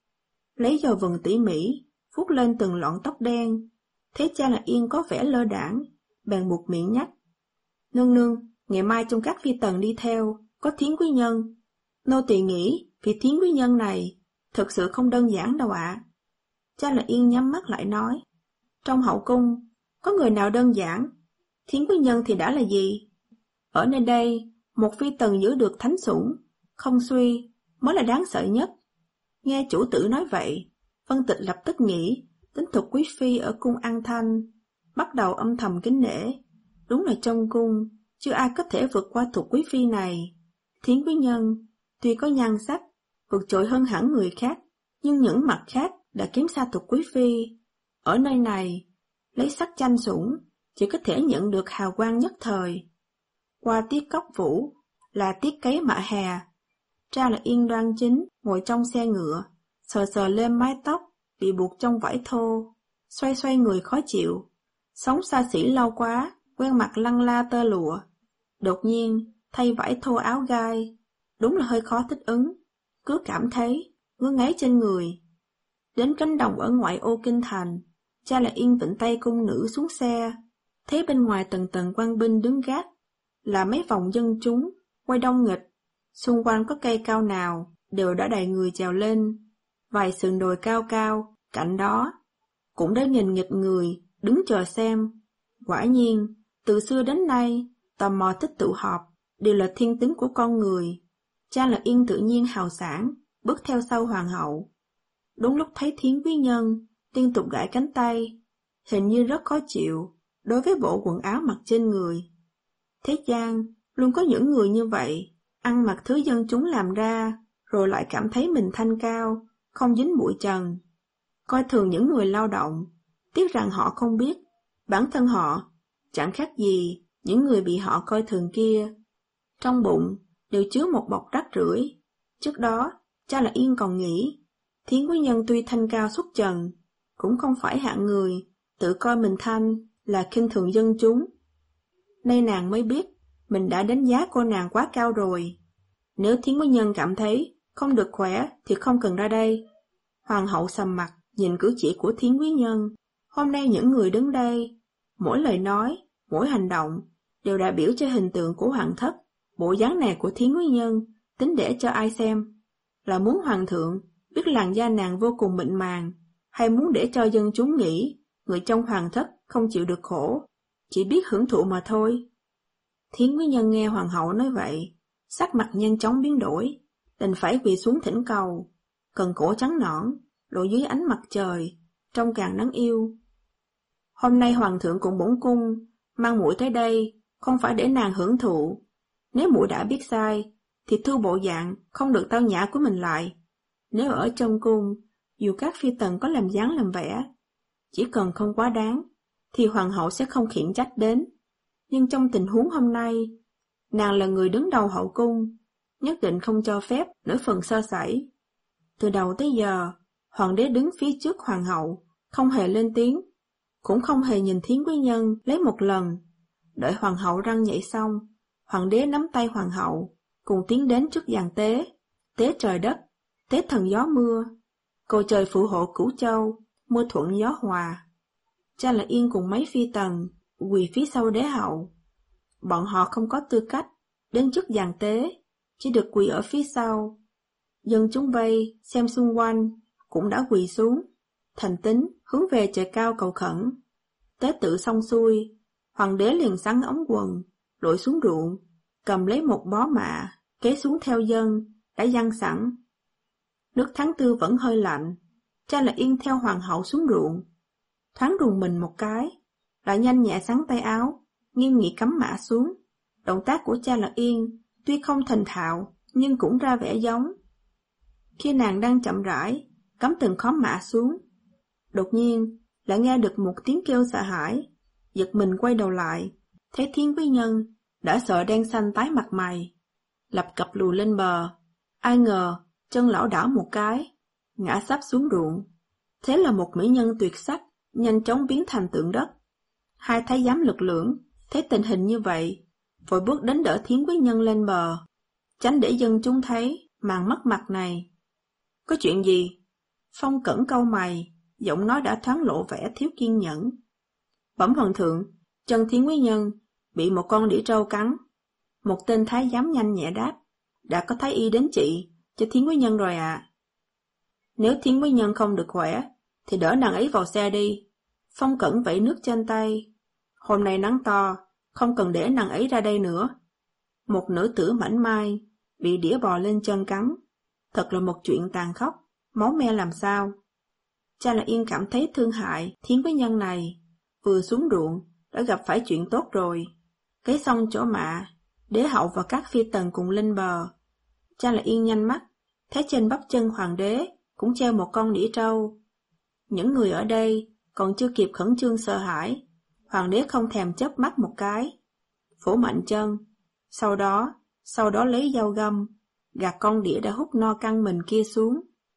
Speaker 1: Lấy dầu vừng tỉ mỉ, vuốt lên từng lọn tóc đen. Thấy Trang Lạc Yên có vẻ lơ đãng, bèn buộc miệng nhắc: Nương nương, ngày mai trong các phi tần đi theo, có Thiến quý nhân. Nô tỳ nghĩ vị Thiến quý nhân này thực sự không đơn giản đâu ạ. À. Trang Lạc Yên nhắm mắt lại nói: Trong hậu cung, có người nào đơn giản? Thiến quý nhân thì đã là gì? Ở nơi đây, một phi tần giữ được thánh sủng, không suy, mới là đáng sợ nhất. Nghe chủ tử nói vậy, Vân Tịch lập tức nghĩ đến Thục quý phi ở cung An Thanh, bắt đầu âm thầm kính nể. Đúng là trong cung, chưa ai có thể vượt qua Thục quý phi này. Thiến quý nhân, tuy có nhan sắc, vượt trội hơn hẳn người khác, nhưng những mặt khác đã kém xa Thục quý phi. Ở nơi này, lấy sắc tranh sủng, chỉ có thể nhận được hào quang nhất thời. Qua tiết cốc vũ, là tiết cấy mạ hè. Trang Lạc Yên đoan chính, ngồi trong xe ngựa, sờ sờ lên mái tóc, bị buộc trong vải thô, xoay xoay người khó chịu. Sống xa xỉ lâu quá, quen mặt lăng la tơ lụa. Đột nhiên, thay vải thô áo gai, đúng là hơi khó thích ứng, cứ cảm thấy ngứa ngáy trên người. Đến cánh đồng ở ngoại ô kinh thành, Trang Lạc Yên vịnh tay cung nữ xuống xe, thấy bên ngoài tầng tầng quan binh đứng gác, là mấy vòng dân chúng, quay đông nghịch, xung quanh có cây cao nào, đều đã đầy người trèo lên, vài sườn đồi cao cao, cạnh đó, cũng đã nghìn nghịch người, đứng chờ xem. Quả nhiên, từ xưa đến nay, tò mò thích tụ họp, đều là thiên tính của con người. Cha Là Yên tự nhiên hào sảng, bước theo sau hoàng hậu. Đúng lúc thấy Thiến Quý Nhân liên tục gãi cánh tay, hình như rất khó chịu đối với bộ quần áo mặc trên người. Thế gian luôn có những người như vậy, ăn mặc thứ dân chúng làm ra, rồi lại cảm thấy mình thanh cao, không dính bụi trần. Coi thường những người lao động, tiếc rằng họ không biết, bản thân họ chẳng khác gì những người bị họ coi thường kia. Trong bụng đều chứa một bọc rác rưởi. Trước đó, Cha Là Yên còn nghĩ, Thiến Quý Nhân tuy thanh cao xuất trần, cũng không phải hạng người tự coi mình thanh là khinh thường dân chúng. Nay nàng mới biết, mình đã đánh giá cô nàng quá cao rồi. Nếu Thiến Quý Nhân cảm thấy không được khỏe thì không cần ra đây. Hoàng hậu sầm mặt nhìn cử chỉ của Thiến Quý Nhân. Hôm nay những người đứng đây, mỗi lời nói, mỗi hành động đều đại biểu cho hình tượng của hoàng thất. Bộ dáng này của Thiến Quý Nhân tính để cho ai xem? Là muốn hoàng thượng biết làn da nàng vô cùng mịn màng, hay muốn để cho dân chúng nghĩ người trong hoàng thất không chịu được khổ, chỉ biết hưởng thụ mà thôi? Thiến Quý Nhân nghe hoàng hậu nói vậy, sắc mặt nhanh chóng biến đổi, đành phải quỳ xuống thỉnh cầu, cần cổ trắng nõn, lộ dưới ánh mặt trời, trông càng đáng yêu. Hôm nay hoàng thượng cùng bổn cung mang muội tới đây, không phải để nàng hưởng thụ. Nếu muội đã biết sai, thì thu bộ dạng không được tao nhã của mình lại. Nếu ở trong cung, dù các phi tần có làm dáng làm vẻ, chỉ cần không quá đáng, thì hoàng hậu sẽ không khiển trách đến. Nhưng trong tình huống hôm nay, nàng là người đứng đầu hậu cung, nhất định không cho phép nửa phần sơ sẩy. Từ đầu tới giờ, hoàng đế đứng phía trước hoàng hậu, không hề lên tiếng, cũng không hề nhìn Thiến Quý Nhân lấy một lần. Đợi hoàng hậu răng nhảy xong, hoàng đế nắm tay hoàng hậu, cùng tiến đến trước giàn tế, tế trời đất, tế thần gió mưa, cầu trời phù hộ Cửu Châu, mưa thuận gió hòa. Cha Là Yên cùng mấy phi tần quỳ phía sau đế hậu. Bọn họ không có tư cách đến trước giàn tế, chỉ được quỳ ở phía sau. Dân chúng vây xem xung quanh cũng đã quỳ xuống, thành tín hướng về trời cao cầu khẩn. Tế tự xong xuôi, hoàng đế liền sắn ống quần, lội xuống ruộng, cầm lấy một bó mạ, kế xuống theo dân đã giăng sẵn. Nước tháng tư vẫn hơi lạnh, Cha Là Yên theo hoàng hậu xuống ruộng, thoáng rùng mình một cái, lại nhanh nhẹ xắn tay áo, nghiêm nghị cắm mạ xuống. Động tác của Cha Là Yên tuy không thành thạo, nhưng cũng ra vẻ giống. Khi nàng đang chậm rãi cắm từng khóm mạ xuống, đột nhiên lại nghe được một tiếng kêu sợ hãi, giật mình quay đầu lại, thấy Thiến Quý Nhân đã sợ đen xanh tái mặt mày, lập cập lùi lên bờ. Ai ngờ chân lảo đảo một cái, ngã sắp xuống ruộng. Thế là một mỹ nhân tuyệt sắc nhanh chóng biến thành tượng đất. Hai thái giám lực lưỡng thấy tình hình như vậy, vội bước đến đỡ Thiến Quý Nhân lên bờ, tránh để dân chúng thấy màn mất mặt này. Có chuyện gì? Phong Cẩn cau mày, giọng nói đã thoáng lộ vẻ thiếu kiên nhẫn. Bẩm hoàng thượng, chân Thiến Quý Nhân bị một con đĩa trâu cắn. Một tên thái giám nhanh nhẹ đáp, đã có thái y đến trị cho Thiến Quý Nhân rồi ạ. À. Nếu Thiến Quý Nhân không được khỏe, thì đỡ nàng ấy vào xe đi. Phong Cẩn vẩy nước trên tay. Hôm nay nắng to, không cần để nàng ấy ra đây nữa. Một nữ tử mảnh mai bị đĩa bò lên chân cắn, thật là một chuyện tàn khốc, máu me làm sao. Cha Là Yên cảm thấy thương hại Thiến Quý Nhân này, vừa xuống ruộng đã gặp phải chuyện tốt rồi. Kế xong chỗ mạ, đế hậu và các phi tần cùng lên bờ. Cha Là Yên nhanh mắt, thấy trên bắp chân hoàng đế cũng treo một con đĩa trâu. Những người ở đây còn chưa kịp khẩn trương sợ hãi, hoàng đế không thèm chớp mắt một cái, vỗ mạnh chân, sau đó, sau đó lấy dao găm, gạt con đĩa đã hút no căng mình kia xuống.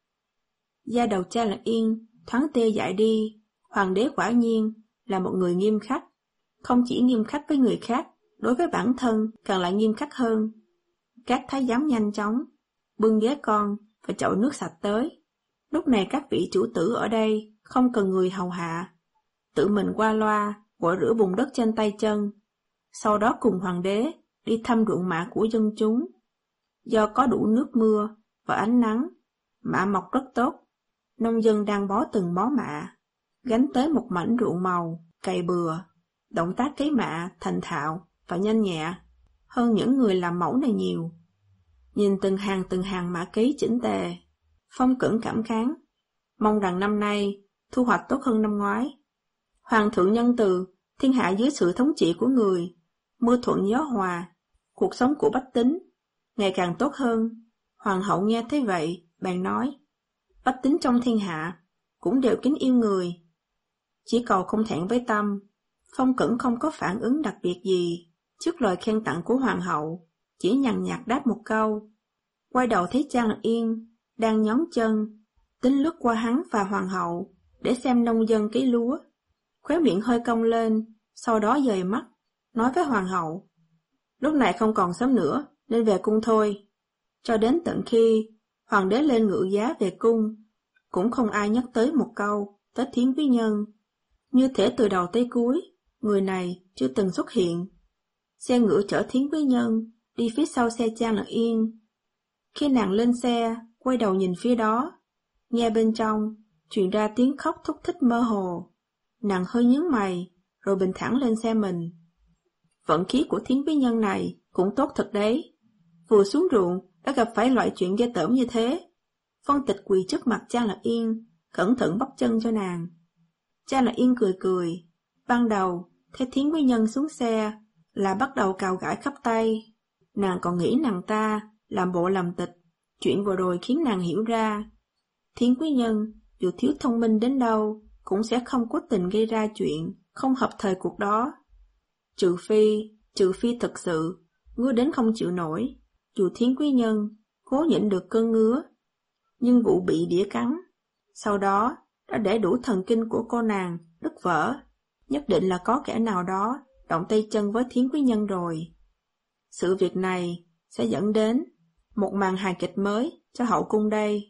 Speaker 1: Da đầu Cha Là Yên thoáng tê dại đi, hoàng đế quả nhiên là một người nghiêm khắc, không chỉ nghiêm khắc với người khác, đối với bản thân càng lại nghiêm khắc hơn. Các thái giám nhanh chóng bưng ghế con và chậu nước sạch tới. Lúc này các vị chủ tử ở đây không cần người hầu hạ, tự mình qua loa gội rửa bùn đất trên tay chân, sau đó cùng hoàng đế đi thăm ruộng mạ của dân chúng. Do có đủ nước mưa và ánh nắng, mạ mọc rất tốt. Nông dân đang bó từng bó mạ, gánh tới một mảnh ruộng màu, cày bừa. Động tác cấy mạ thành thạo và nhanh nhẹ hơn những người làm mẫu này nhiều. Nhìn từng hàng từng hàng mã ký chỉnh tề, Phong Cẩn cảm kháng, mong rằng năm nay thu hoạch tốt hơn năm ngoái. Hoàng thượng nhân từ, thiên hạ dưới sự thống trị của người, mưa thuận gió hòa, cuộc sống của bách tính ngày càng tốt hơn. Hoàng hậu nghe thấy vậy, bèn nói, bách tính trong thiên hạ cũng đều kính yêu người, chỉ cầu không thẹn với tâm. Phong Cẩn không có phản ứng đặc biệt gì trước lời khen tặng của hoàng hậu, chỉ nhàn nhạt đáp một câu. Quay đầu thấy Trang Lạc Yên đang nhón chân, tính lướt qua hắn và hoàng hậu để xem nông dân cấy lúa, khóe miệng hơi cong lên, sau đó dời mắt, nói với hoàng hậu, lúc này không còn sớm nữa, nên về cung thôi. Cho đến tận khi hoàng đế lên ngự giá về cung, cũng không ai nhắc tới một câu tới Thiến Quý Nhân. Như thể từ đầu tới cuối, người này chưa từng xuất hiện. Xe ngựa chở Thiến Quý Nhân đi phía sau xe Trang Lạc Yên. Khi nàng lên xe, quay đầu nhìn phía đó, nghe bên trong truyền ra tiếng khóc thúc thích mơ hồ. Nàng hơi nhướng mày, rồi bình thản lên xe mình. Vận khí của Thiến Quý Nhân này cũng tốt thật đấy. Vừa xuống ruộng đã gặp phải loại chuyện ghê tởm như thế. Phong Tịch quỳ trước mặt Trang Lạc Yên, cẩn thận bóc chân cho nàng. Trang Lạc Yên cười cười. Ban đầu, thấy Thiến Quý Nhân xuống xe là bắt đầu cào gãi khắp tay. Nàng còn nghĩ nàng ta làm bộ làm tịch. Chuyện vừa rồi khiến nàng hiểu ra, Thiến Quý Nhân dù thiếu thông minh đến đâu cũng sẽ không cố tình gây ra chuyện không hợp thời cuộc đó. Trừ phi, trừ phi thật sự ngứa đến không chịu nổi, dù Thiến Quý Nhân cố nhịn được cơn ngứa, nhưng vụ bị đĩa cắn sau đó đã để đủ thần kinh của cô nàng đứt vỡ. Nhất định là có kẻ nào đó động tay chân với Thiến Quý Nhân rồi. Sự việc này sẽ dẫn đến một màn hài kịch mới cho hậu cung đây.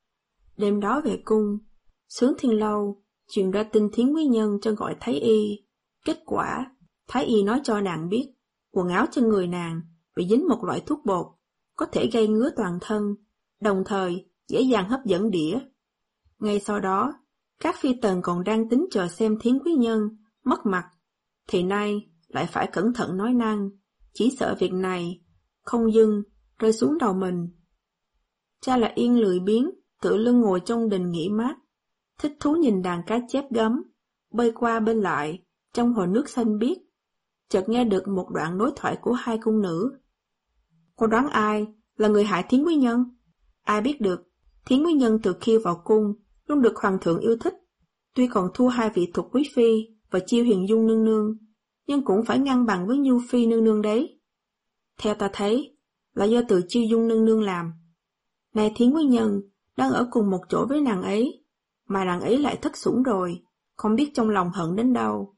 Speaker 1: Đêm đó về cung, Xướng Thiên Lâu truyền ra tin Thiến Quý Nhân cho gọi Thái Y. Kết quả, Thái Y nói cho nàng biết quần áo trên người nàng bị dính một loại thuốc bột có thể gây ngứa toàn thân, đồng thời dễ dàng hấp dẫn đĩa. Ngay sau đó, các phi tần còn đang tính chờ xem Thiến Quý Nhân mất mặt, thì nay lại phải cẩn thận nói năng, chỉ sợ việc này không dưng rơi xuống đầu mình. Cha là Yên lười biếng, tựa lưng ngồi trong đình nghỉ mát, thích thú nhìn đàn cá chép gấm bơi qua bên lại trong hồ nước xanh biếc. Chợt nghe được một đoạn đối thoại của hai cung nữ. Cô đoán ai là người hại Thiến Quý Nhân? Ai biết được, Thiến Quý Nhân từ khi vào cung luôn được hoàng thượng yêu thích, tuy còn thua hai vị thuộc quý phi và Chiêu Hiền Dung nương nương, nhưng cũng phải ngang bằng với Nhu Phi nương nương đấy. Theo ta thấy, là do từ Chiêu Dung nương nương làm. Này Thiến Quý Nhân đang ở cùng một chỗ với nàng ấy, mà nàng ấy lại thất sủng rồi, không biết trong lòng hận đến đâu.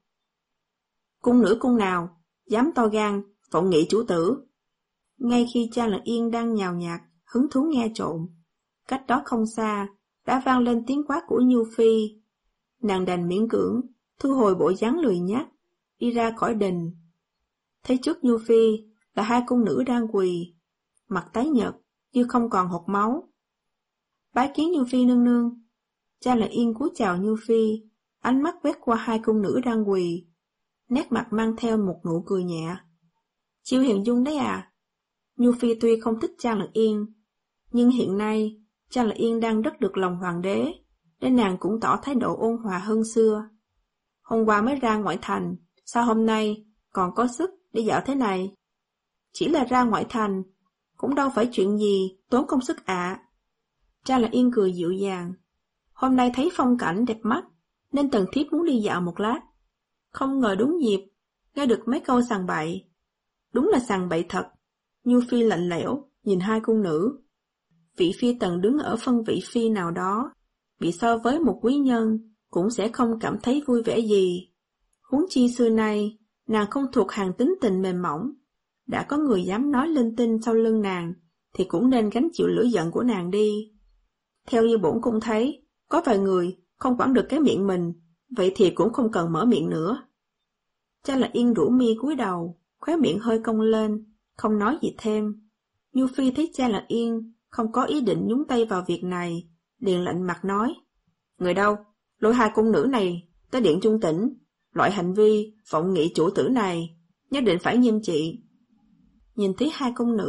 Speaker 1: Cung nữ cung nào dám to gan vọng nghị chủ tử? Ngay khi Trang Lạc Yên đang nhào nhạt hứng thú nghe trộm, cách đó không xa đã vang lên tiếng quát của Nhu Phi. Nàng đành miễn cưỡng thu hồi bộ dáng lười nhác, đi ra khỏi đình. Thấy trước Nhu Phi là hai cung nữ đang quỳ, mặt tái nhợt như không còn hột máu. Bái kiến Nhu Phi nương nương. Trang Lạc Yên cúi chào Nhu Phi, ánh mắt quét qua hai cung nữ đang quỳ, nét mặt mang theo một nụ cười nhẹ. Chiêu Hiền Dung đấy à? Nhu Phi tuy không thích Trang Lạc Yên, nhưng hiện nay Trang Lạc Yên đang rất được lòng hoàng đế, nên nàng cũng tỏ thái độ ôn hòa hơn xưa. Hôm qua mới ra ngoại thành, sao hôm nay còn có sức để dạo thế này? Chỉ là ra ngoại thành, cũng đâu phải chuyện gì tốn công sức ạ. À. Trang Lạc Yên cười dịu dàng. Hôm nay thấy phong cảnh đẹp mắt, nên Tần Thiếp muốn đi dạo một lát. Không ngờ đúng dịp, nghe được mấy câu sằng bậy. Đúng là sằng bậy thật. Nhu Phi lạnh lẽo, nhìn hai cung nữ. Vị phi tần đứng ở phân vị phi nào đó, bị so với một quý nhân, cũng sẽ không cảm thấy vui vẻ gì. Huống chi xưa nay, nàng không thuộc hàng tính tình mềm mỏng. Đã có người dám nói linh tinh sau lưng nàng, thì cũng nên gánh chịu lửa giận của nàng đi. Theo như bổn cung thấy, có vài người không quản được cái miệng mình, vậy thì cũng không cần mở miệng nữa. Trang Lạc Yên rũ mi cúi đầu, khóe miệng hơi cong lên, không nói gì thêm. Nhu Phi thấy Trang Lạc Yên không có ý định nhúng tay vào việc này, liền lạnh mặt nói: Người đâu? Lôi hai cung nữ này tới điện Trung Tĩnh. Loại hành vi vọng nghị chủ tử này nhất định phải nghiêm trị. Nhìn thấy hai cung nữ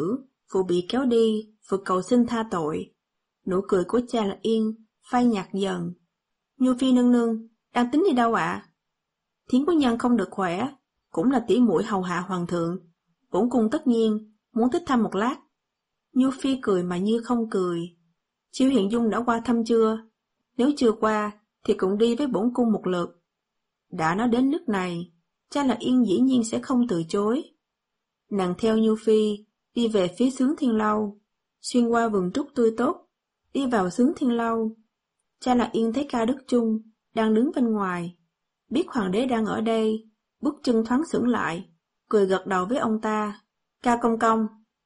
Speaker 1: vừa bị kéo đi, vừa cầu xin tha tội. Nụ cười của cha là Yên phai nhạt dần. Nhu Phi nương nương, đang tính đi đâu ạ? À? Thiến quý nhân không được khỏe, cũng là tỷ muội hầu hạ hoàng thượng. Bổn cung tất nhiên muốn thích thăm một lát. Nhu Phi cười mà như không cười. Chiêu Hiền Dung đã qua thăm chưa? Nếu chưa qua, thì cũng đi với bổn cung một lượt. Đã nói đến nước này, cha là Yên dĩ nhiên sẽ không từ chối. Nàng theo Nhu Phi đi về phía Xướng Thiên Lâu, xuyên qua vườn trúc tươi tốt, đi vào Xướng Thiên Lâu. Cha là Yên thấy Ca Đức Chung đang đứng bên ngoài, biết hoàng đế đang ở đây, bước chân thoáng sững lại, cười gật đầu với ông ta. Ca công công.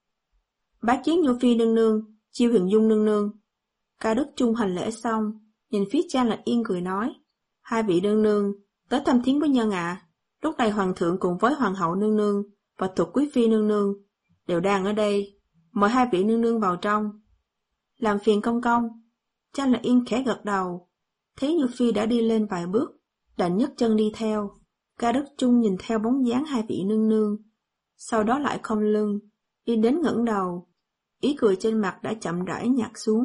Speaker 1: Bái kiến Nhu Phi nương nương, Chiêu Hiền Dung nương nương. Ca Đức Chung hành lễ xong, nhìn phía cha là Yên cười nói. Hai vị nương nương, tới thăm Thiến quý nhân ạ. À. Lúc này hoàng thượng cùng với hoàng hậu nương nương và thuộc quý phi nương nương đều đang ở đây. Mời hai vị nương nương vào trong. Làm phiền công công. Cha là Yên khẽ gật đầu. Thấy Nhu Phi đã đi lên vài bước, đành nhấc chân đi theo. Ca Đức Chung nhìn theo bóng dáng hai vị nương nương, sau đó lại khom lưng, đi đến ngẩng đầu. Ý cười trên mặt đã chậm rãi nhạt xuống.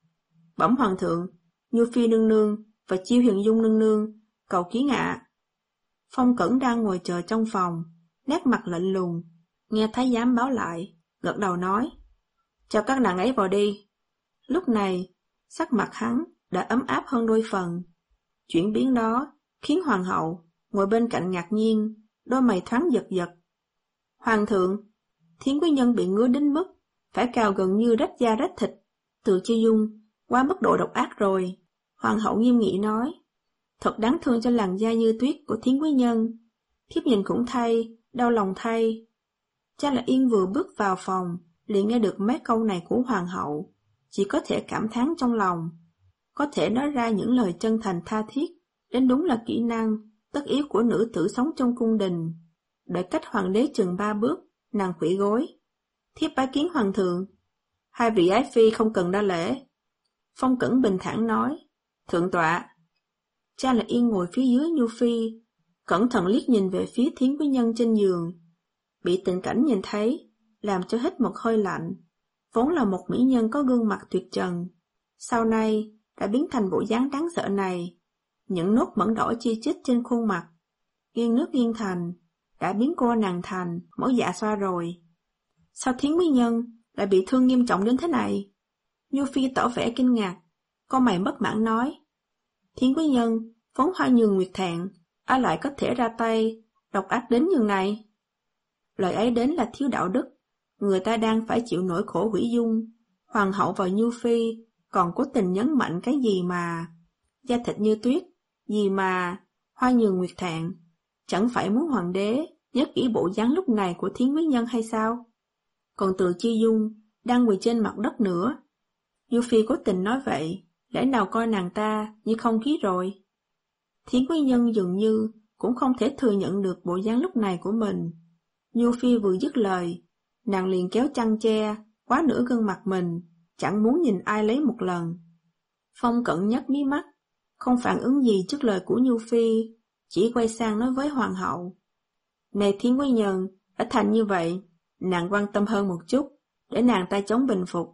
Speaker 1: Bẩm hoàng thượng, Nhu Phi nương nương và Chiêu Hiền Dung nương nương cầu kiến ạ. Phong Cẩn đang ngồi chờ trong phòng, nét mặt lạnh lùng, nghe thái giám báo lại, gật đầu nói. Cho các nàng ấy vào đi. Lúc này, sắc mặt hắn đã ấm áp hơn đôi phần. Chuyển biến đó khiến hoàng hậu ngồi bên cạnh ngạc nhiên, đôi mày thoáng giật giật. Hoàng thượng, Thiến quý nhân bị ngứa đến mức phải cào gần như rách da rách thịt. Từ Chi Dung quá mức độ độc ác rồi. Hoàng hậu nghiêm nghị nói. Thật đáng thương cho làn da như tuyết của Thiến quý nhân. Thiếp nhìn cũng thay, đau lòng thay. Cha là Yên vừa bước vào phòng, liền nghe được mấy câu này của hoàng hậu, chỉ có thể cảm thán trong lòng. Có thể nói ra những lời chân thành tha thiết, đến đúng là kỹ năng, tất yếu của nữ tử sống trong cung đình. Đợi cách hoàng đế chừng ba bước, nàng khuỵu gối. Thiếp bái kiến hoàng thượng. Hai vị ái phi không cần đa lễ. Phong Cẩn bình thản nói. Thượng tọa. Cha là Yên ngồi phía dưới Nhu Phi, cẩn thận liếc nhìn về phía Thiến quý nhân trên giường. Bị tình cảnh nhìn thấy, làm cho hít một hơi lạnh. Vốn là một mỹ nhân có gương mặt tuyệt trần, sau này đã biến thành bộ dáng đáng sợ này. Những nốt mẩn đỏ chi chít trên khuôn mặt, nghiêng nước nghiêng thành, đã biến cô nàng thành mẫu dạ xoa rồi. Sao Thiến quý nhân lại bị thương nghiêm trọng đến thế này? Nhu Phi tỏ vẻ kinh ngạc, con mày bất mãn nói. Thiến quý nhân vốn hoa nhường nguyệt thẹn, ai lại có thể ra tay độc ác đến nhường này? Lời ấy đến là thiếu đạo đức. Người ta đang phải chịu nỗi khổ hủy dung, hoàng hậu và Nhu Phi còn cố tình nhấn mạnh cái gì mà da thịt như tuyết, gì mà hoa nhường nguyệt thẹn. Chẳng phải muốn hoàng đế nhớ kỹ bộ dáng lúc này của Thiến quý nhân hay sao? Còn Từ Chi Dung đang quỳ trên mặt đất nữa. Nhu Phi cố tình nói vậy, lẽ nào coi nàng ta như không khí rồi? Thiến quý nhân dường như cũng không thể thừa nhận được bộ dáng lúc này của mình. Nhu Phi vừa dứt lời, nàng liền kéo chăn che quá nửa gương mặt mình, chẳng muốn nhìn ai lấy một lần. Phong Cận nhấc mí mắt, không phản ứng gì trước lời của Nhu Phi, chỉ quay sang nói với hoàng hậu. Này Thiến quý nhân, đã thành như vậy, nàng quan tâm hơn một chút, để nàng ta chống bình phục.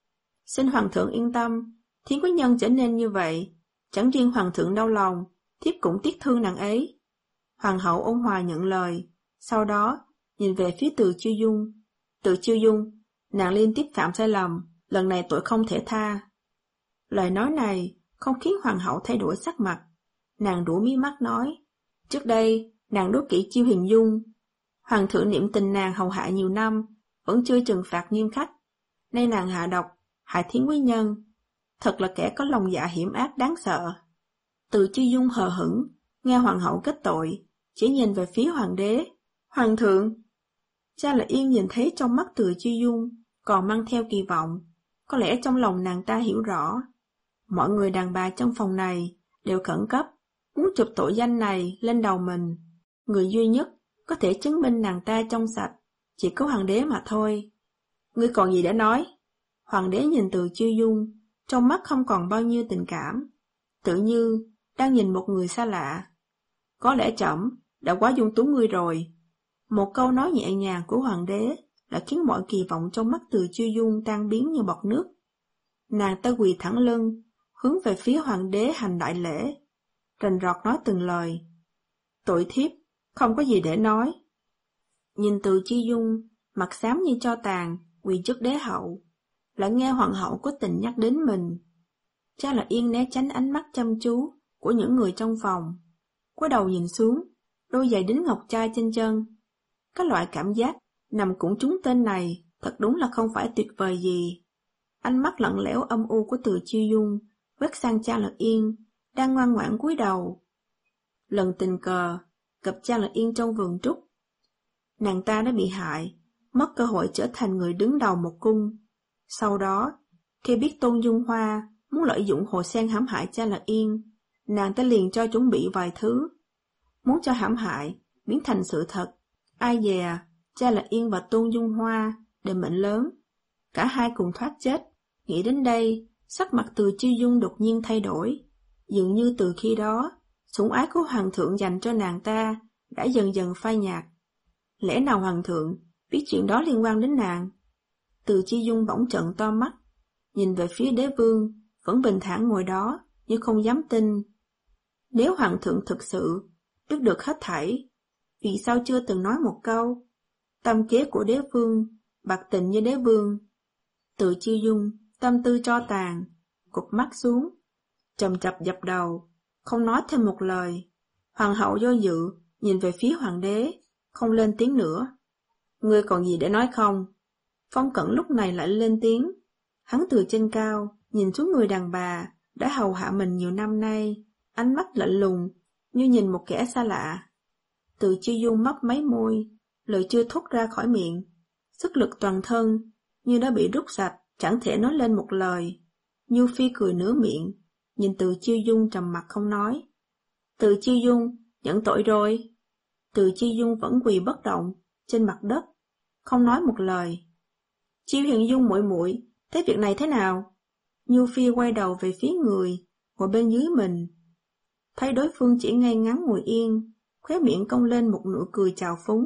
Speaker 1: Xin hoàng thượng yên tâm, Thiến quý nhân trở nên như vậy, chẳng riêng hoàng thượng đau lòng, thiếp cũng tiếc thương nàng ấy. Hoàng hậu ôn hòa nhận lời, sau đó nhìn về phía Từ Chiêu Dung. Từ Chiêu Dung, nàng liên tiếp phạm sai lầm, lần này tội không thể tha. Lời nói này không khiến hoàng hậu thay đổi sắc mặt. Nàng đũa mí mắt nói, trước đây nàng đố kỵ Chiêu Hiền Dung. Hoàng thượng niệm tình nàng hầu hạ nhiều năm, vẫn chưa trừng phạt nghiêm khắc. Nay nàng hạ độc, hại Thiến quý nhân, thật là kẻ có lòng dạ hiểm ác đáng sợ. Từ Chiêu Dung hờ hững, nghe hoàng hậu kết tội, chỉ nhìn về phía hoàng đế. Hoàng thượng! Cha là Yên nhìn thấy trong mắt Từ Chiêu Dung còn mang theo kỳ vọng, có lẽ trong lòng nàng ta hiểu rõ. Mọi người đàn bà trong phòng này đều khẩn cấp, muốn chụp tội danh này lên đầu mình. Người duy nhất có thể chứng minh nàng ta trong sạch, chỉ có hoàng đế mà thôi. Ngươi còn gì để nói? Hoàng đế nhìn Từ Chiêu Dung, trong mắt không còn bao nhiêu tình cảm, tự như đang nhìn một người xa lạ. Có lẽ trẫm đã quá dung túng ngươi rồi. Một câu nói nhẹ nhàng của hoàng đế đã khiến mọi kỳ vọng trong mắt Từ Chiêu Dung tan biến như bọt nước. Nàng ta quỳ thẳng lưng, hướng về phía hoàng đế hành đại lễ, rành rọt nói từng lời. Tội thiếp, không có gì để nói. Nhìn Từ Chiêu Dung, mặt xám như tro tàn, quỳ trước đế hậu, lại nghe hoàng hậu có tình nhắc đến mình. Cha là Yên né tránh ánh mắt chăm chú của những người trong phòng, cúi đầu nhìn xuống, đôi giày đính ngọc trai trên chân. Cái loại cảm giác nằm cũng trúng tên này thật đúng là không phải tuyệt vời gì. Ánh mắt lạnh lẽo âm u của Từ Chiêu Dung quét sang Cha Lạc Yên, đang ngoan ngoãn cúi đầu. Lần tình cờ gặp Cha Lạc Yên trong vườn trúc, nàng ta đã bị hại, mất cơ hội trở thành người đứng đầu một cung. Sau đó, khi biết Tôn Dung Hoa muốn lợi dụng Hồ Sen hãm hại Cha Lạc Yên, nàng ta liền cho chuẩn bị vài thứ, muốn cho hãm hại biến thành sự thật. Ai dè, Cha Lạc Yên và Tôn Dung Hoa đều mệnh lớn, cả hai cùng thoát chết. Nghĩ đến đây, sắc mặt Từ Chiêu Dung đột nhiên thay đổi, dường như từ khi đó, sủng ái của hoàng thượng dành cho nàng ta đã dần dần phai nhạt. Lẽ nào hoàng thượng biết chuyện đó liên quan đến nàng? Từ Chiêu Dung bỗng trợn to mắt, nhìn về phía đế vương vẫn bình thản ngồi đó như không dám tin. Nếu hoàng thượng thực sự biết được hết thảy, vì sao chưa từng nói một câu? Tâm kế của đế vương bạc tình như đế vương. Từ Chiêu Dung tâm tư tro tàn, cụp mắt xuống, chầm chập dập đầu, không nói thêm một lời. Hoàng hậu do dự nhìn về phía hoàng đế, không lên tiếng nữa. Ngươi còn gì để nói không? Phong Cẩn lúc này lại lên tiếng. Hắn từ trên cao nhìn xuống người đàn bà đã hầu hạ mình nhiều năm nay, ánh mắt lạnh lùng như nhìn một kẻ xa lạ. Từ Chiêu Dung mấp máy môi, lời chưa thốt ra khỏi miệng, sức lực toàn thân như đã bị rút sạch, chẳng thể nói lên một lời. Nhu Phi cười nửa miệng, nhìn Từ Chiêu Dung trầm mặc không nói. Từ Chiêu Dung, nhận tội rồi. Từ Chiêu Dung vẫn quỳ bất động trên mặt đất, không nói một lời. Chiêu Hiền Dung muội muội, thấy việc này thế nào? Nhu Phi quay đầu về phía người ngồi bên dưới mình, thấy đối phương chỉ ngay ngắn ngồi yên, khóe miệng cong lên một nụ cười chào phúng.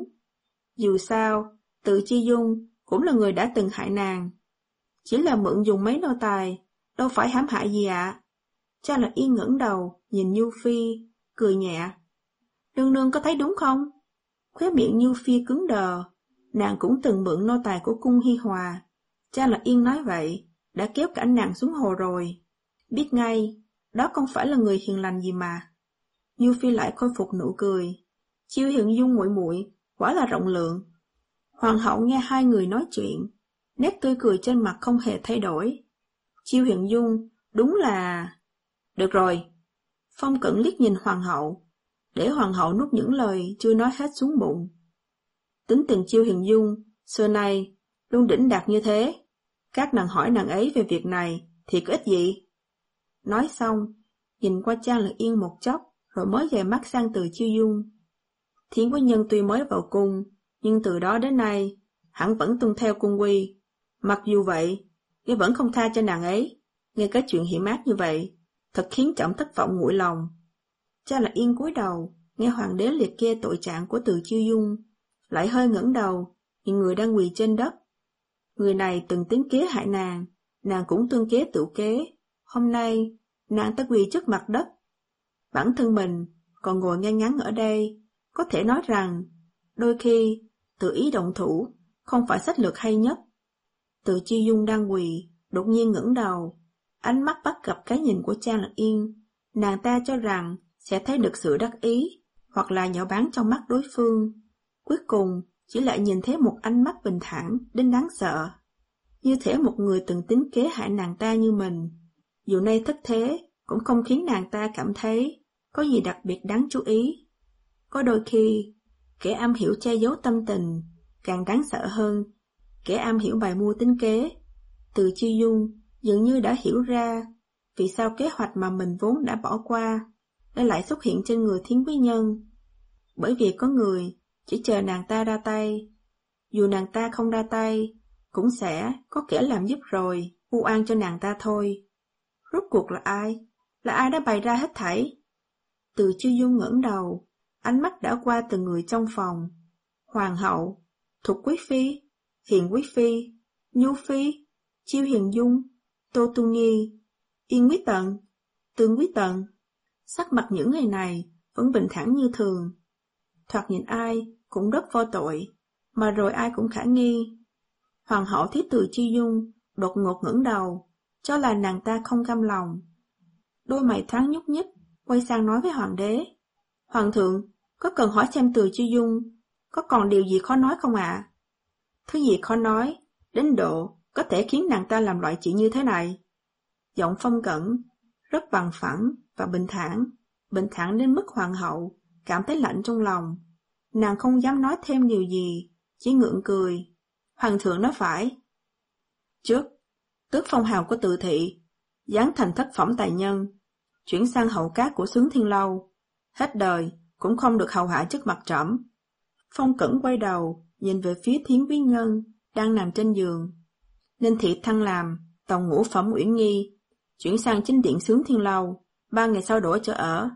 Speaker 1: Dù sao, Từ Chiêu Dung cũng là người đã từng hại nàng, chỉ là mượn dùng mấy nô tài, đâu phải hãm hại gì ạ. À? Cha Lạc Yên ngẩng đầu nhìn Nhu Phi, cười nhẹ. Nương nương có thấy đúng không? Khóe miệng Nhu Phi cứng đờ, nàng cũng từng mượn nô tài của cung Hi Hòa. Cha Lạc Yên nói vậy, đã kéo cả nàng xuống hồ rồi. Biết ngay, đó không phải là người hiền lành gì mà. Nhu Phi lại khôi phục nụ cười. Chiêu Hiền Dung muội muội quả là rộng lượng. Hoàng hậu nghe hai người nói chuyện, nét tươi cười trên mặt không hề thay đổi. Chiêu Hiền Dung đúng là... Được rồi. Phong Cẩn liếc nhìn hoàng hậu, để hoàng hậu nuốt những lời chưa nói hết xuống bụng. Tính tình Chiêu Hiền Dung xưa nay luôn đỉnh đạt như thế, các nàng hỏi nàng ấy về việc này thì có ích gì? Nói xong, nhìn qua Cha Lạc Yên một chốc, rồi mới dời mắt sang Từ Chiêu Dung. Thiến Quý Nhân tuy mới vào cung, nhưng từ đó đến nay, hắn vẫn tuân theo cung quy. Mặc dù vậy, ngươi vẫn không tha cho nàng ấy. Nghe cái chuyện hiểm ác như vậy, thật khiến trẫm thất vọng nguội lòng. Cha Lạc Yên cúi đầu, nghe hoàng đế liệt kê tội trạng của Từ Chiêu Dung, lại hơi ngẩng đầu, nhìn người đang quỳ trên đất. Người này từng tính kế hại nàng, nàng cũng tương kế tự kế. Hôm nay, nàng ta quỳ trước mặt đất. Bản thân mình còn ngồi ngay ngắn ở đây, có thể nói rằng, đôi khi, tự ý động thủ, không phải sách lược hay nhất. Từ Chiêu Dung đang quỳ, đột nhiên ngẩng đầu, ánh mắt bắt gặp cái nhìn của Cha Lạc Yên. Nàng ta cho rằng sẽ thấy được sự đắc ý, hoặc là nhạo báng trong mắt đối phương. Cuối cùng, chỉ lại nhìn thấy một ánh mắt bình thản đến đáng sợ, như thể một người từng tính kế hại nàng ta như mình. Dù nay thất thế, cũng không khiến nàng ta cảm thấy có gì đặc biệt đáng chú ý. Có đôi khi, kẻ am hiểu che giấu tâm tình càng đáng sợ hơn kẻ am hiểu bày mưu tính kế. Từ Chiêu Dung dường như đã hiểu ra vì sao kế hoạch mà mình vốn đã bỏ qua đã lại xuất hiện trên người Thiến Quý Nhân. Bởi vì có người chỉ chờ nàng ta ra tay, dù nàng ta không ra tay, cũng sẽ có kẻ làm giúp rồi, vu oan cho nàng ta thôi. Rốt cuộc là ai? Là ai đã bày ra hết thảy? Từ Chiêu Dung ngẩng đầu, ánh mắt đã qua từng người trong phòng. Hoàng hậu, Thục Quý Phi, Hiền Quý Phi, Nhu Phi, Chiêu Hiền Dung, Tô Tu Nghi, Yên Quý Tần, Tương Quý Tần. Sắc mặt những người này vẫn bình thản như thường. Thoạt nhìn ai cũng rất vô tội, mà rồi ai cũng khả nghi. Hoàng hậu thấy Từ Chiêu Dung đột ngột ngẩng đầu, cho là nàng ta không cam lòng. Đôi mày thoáng nhúc nhích, quay sang nói với hoàng đế. Hoàng thượng, có cần hỏi xem Từ Chiêu Dung có còn điều gì khó nói không ạ? À? Thứ gì khó nói, đến độ có thể khiến nàng ta làm loại chuyện như thế này? Giọng Phong Cẩn rất bằng phẳng và bình thản, bình thản đến mức hoàng hậu cảm thấy lạnh trong lòng. Nàng không dám nói thêm điều gì, chỉ ngượng cười. Hoàng thượng nói phải. Trước, tước phong hào của Từ thị, giáng thành thất phẩm tài nhân, chuyển sang hậu cát của Xướng Thiên Lâu, hết đời cũng không được hầu hạ trước mặt trẫm. Phong Cẩn quay đầu, nhìn về phía Thiến Quý Nhân đang nằm trên giường. Ninh thị thăng làm tòng ngũ phẩm Uyển Nghi, chuyển sang chính điện Xướng Thiên Lâu, ba ngày sau đổi chỗ ở.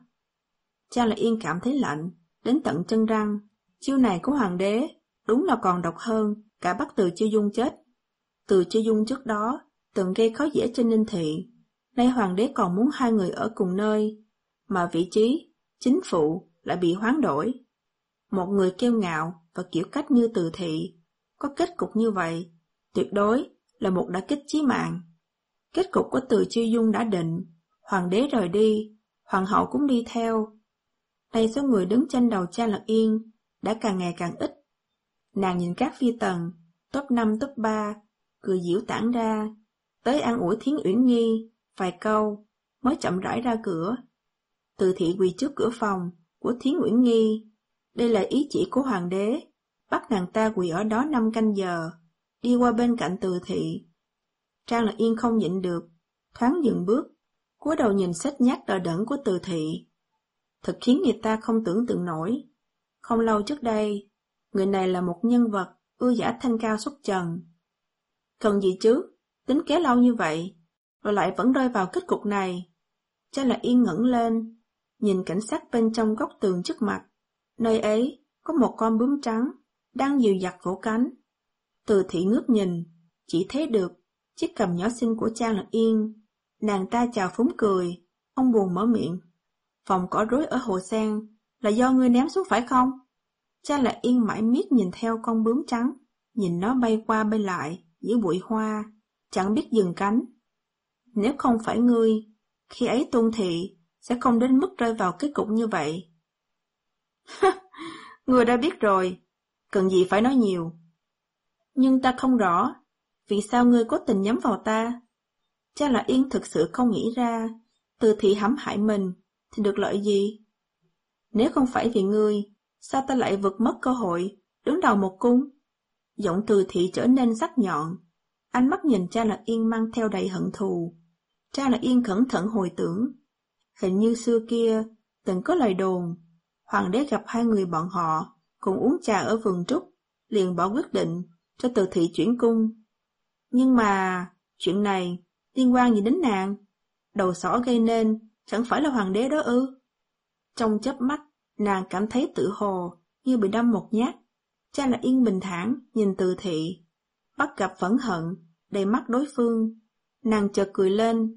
Speaker 1: Cha là Yên cảm thấy lạnh đến tận chân răng. Chiêu này của hoàng đế đúng là còn độc hơn cả bắt Từ Chiêu Dung chết. Từ Chiêu Dung trước đó từng gây khó dễ cho Ninh thị, nay hoàng đế còn muốn hai người ở cùng nơi, mà vị trí chính phụ lại bị hoán đổi. Một người kiêu ngạo và kiểu cách như Từ thị có kết cục như vậy, tuyệt đối là một đả kích chí mạng. Kết cục của Từ Chiêu Dung đã định, hoàng đế rời đi, hoàng hậu cũng đi theo. Đây số người đứng trên đầu Cha Lật Yên đã càng ngày càng ít. Nàng nhìn các phi tần, top năm top ba, cười giễu tản ra, tới an ủi Thiến Uyển Nghi vài câu, mới chậm rãi ra cửa. Từ thị quỳ trước cửa phòng của Thiến Uyển Nghi. Đây là ý chỉ của hoàng đế, bắt nàng ta quỳ ở đó năm canh giờ, đi qua bên cạnh Từ thị. Trang Lật Yên không nhịn được, thoáng dừng bước, cúi đầu nhìn sách nhác đờ đẫn của Từ thị. Thật khiến người ta không tưởng tượng nổi. Không lâu trước đây, người này là một nhân vật ưa giả thanh cao xuất trần. Cần gì chứ, tính kéo lâu như vậy, rồi lại vẫn rơi vào kết cục này. Cha Lật Yên ngẩng lên, nhìn cảnh sát bên trong góc tường trước mặt. Nơi ấy có một con bướm trắng đang dìu dặt vỗ cánh. Từ thị ngước nhìn, chỉ thấy được chiếc cằm nhỏ xinh của Cha Lật Yên. Nàng ta chào phúng cười, không buồn mở miệng. Phòng cỏ rối ở hồ sen là do ngươi ném xuống phải không? Cha Lật Yên mãi miết nhìn theo con bướm trắng, nhìn nó bay qua bay lại giữa bụi hoa, chẳng biết dừng cánh. Nếu không phải ngươi, khi ấy Tôn thị sẽ không đến mức rơi vào kết cục như vậy. Ngươi đã biết rồi, cần gì phải nói nhiều. Nhưng ta không rõ, vì sao ngươi cố tình nhắm vào ta? Cha Lật Yên thực sự không nghĩ ra, Từ thị hãm hại mình thì được lợi gì? Nếu không phải vì ngươi, sao ta lại vượt mất cơ hội đứng đầu một cung? Giọng Từ thị trở nên sắc nhọn, ánh mắt nhìn Cha Lật Yên mang theo đầy hận thù. Cha Lật Yên cẩn thận hồi tưởng, hình như xưa kia từng có lời đồn, hoàng đế gặp hai người bọn họ cùng uống trà ở vườn trúc, liền bỏ quyết định cho Từ thị chuyển cung. Nhưng mà chuyện này liên quan gì đến nàng? Đầu sỏ gây nên chẳng phải là hoàng đế đó ư? Trong chớp mắt, nàng cảm thấy tự hồ như bị đâm một nhát. Cha Lật Yên bình thản nhìn Từ thị, bắt gặp phẫn hận đầy mắt đối phương. Nàng chợt cười lên.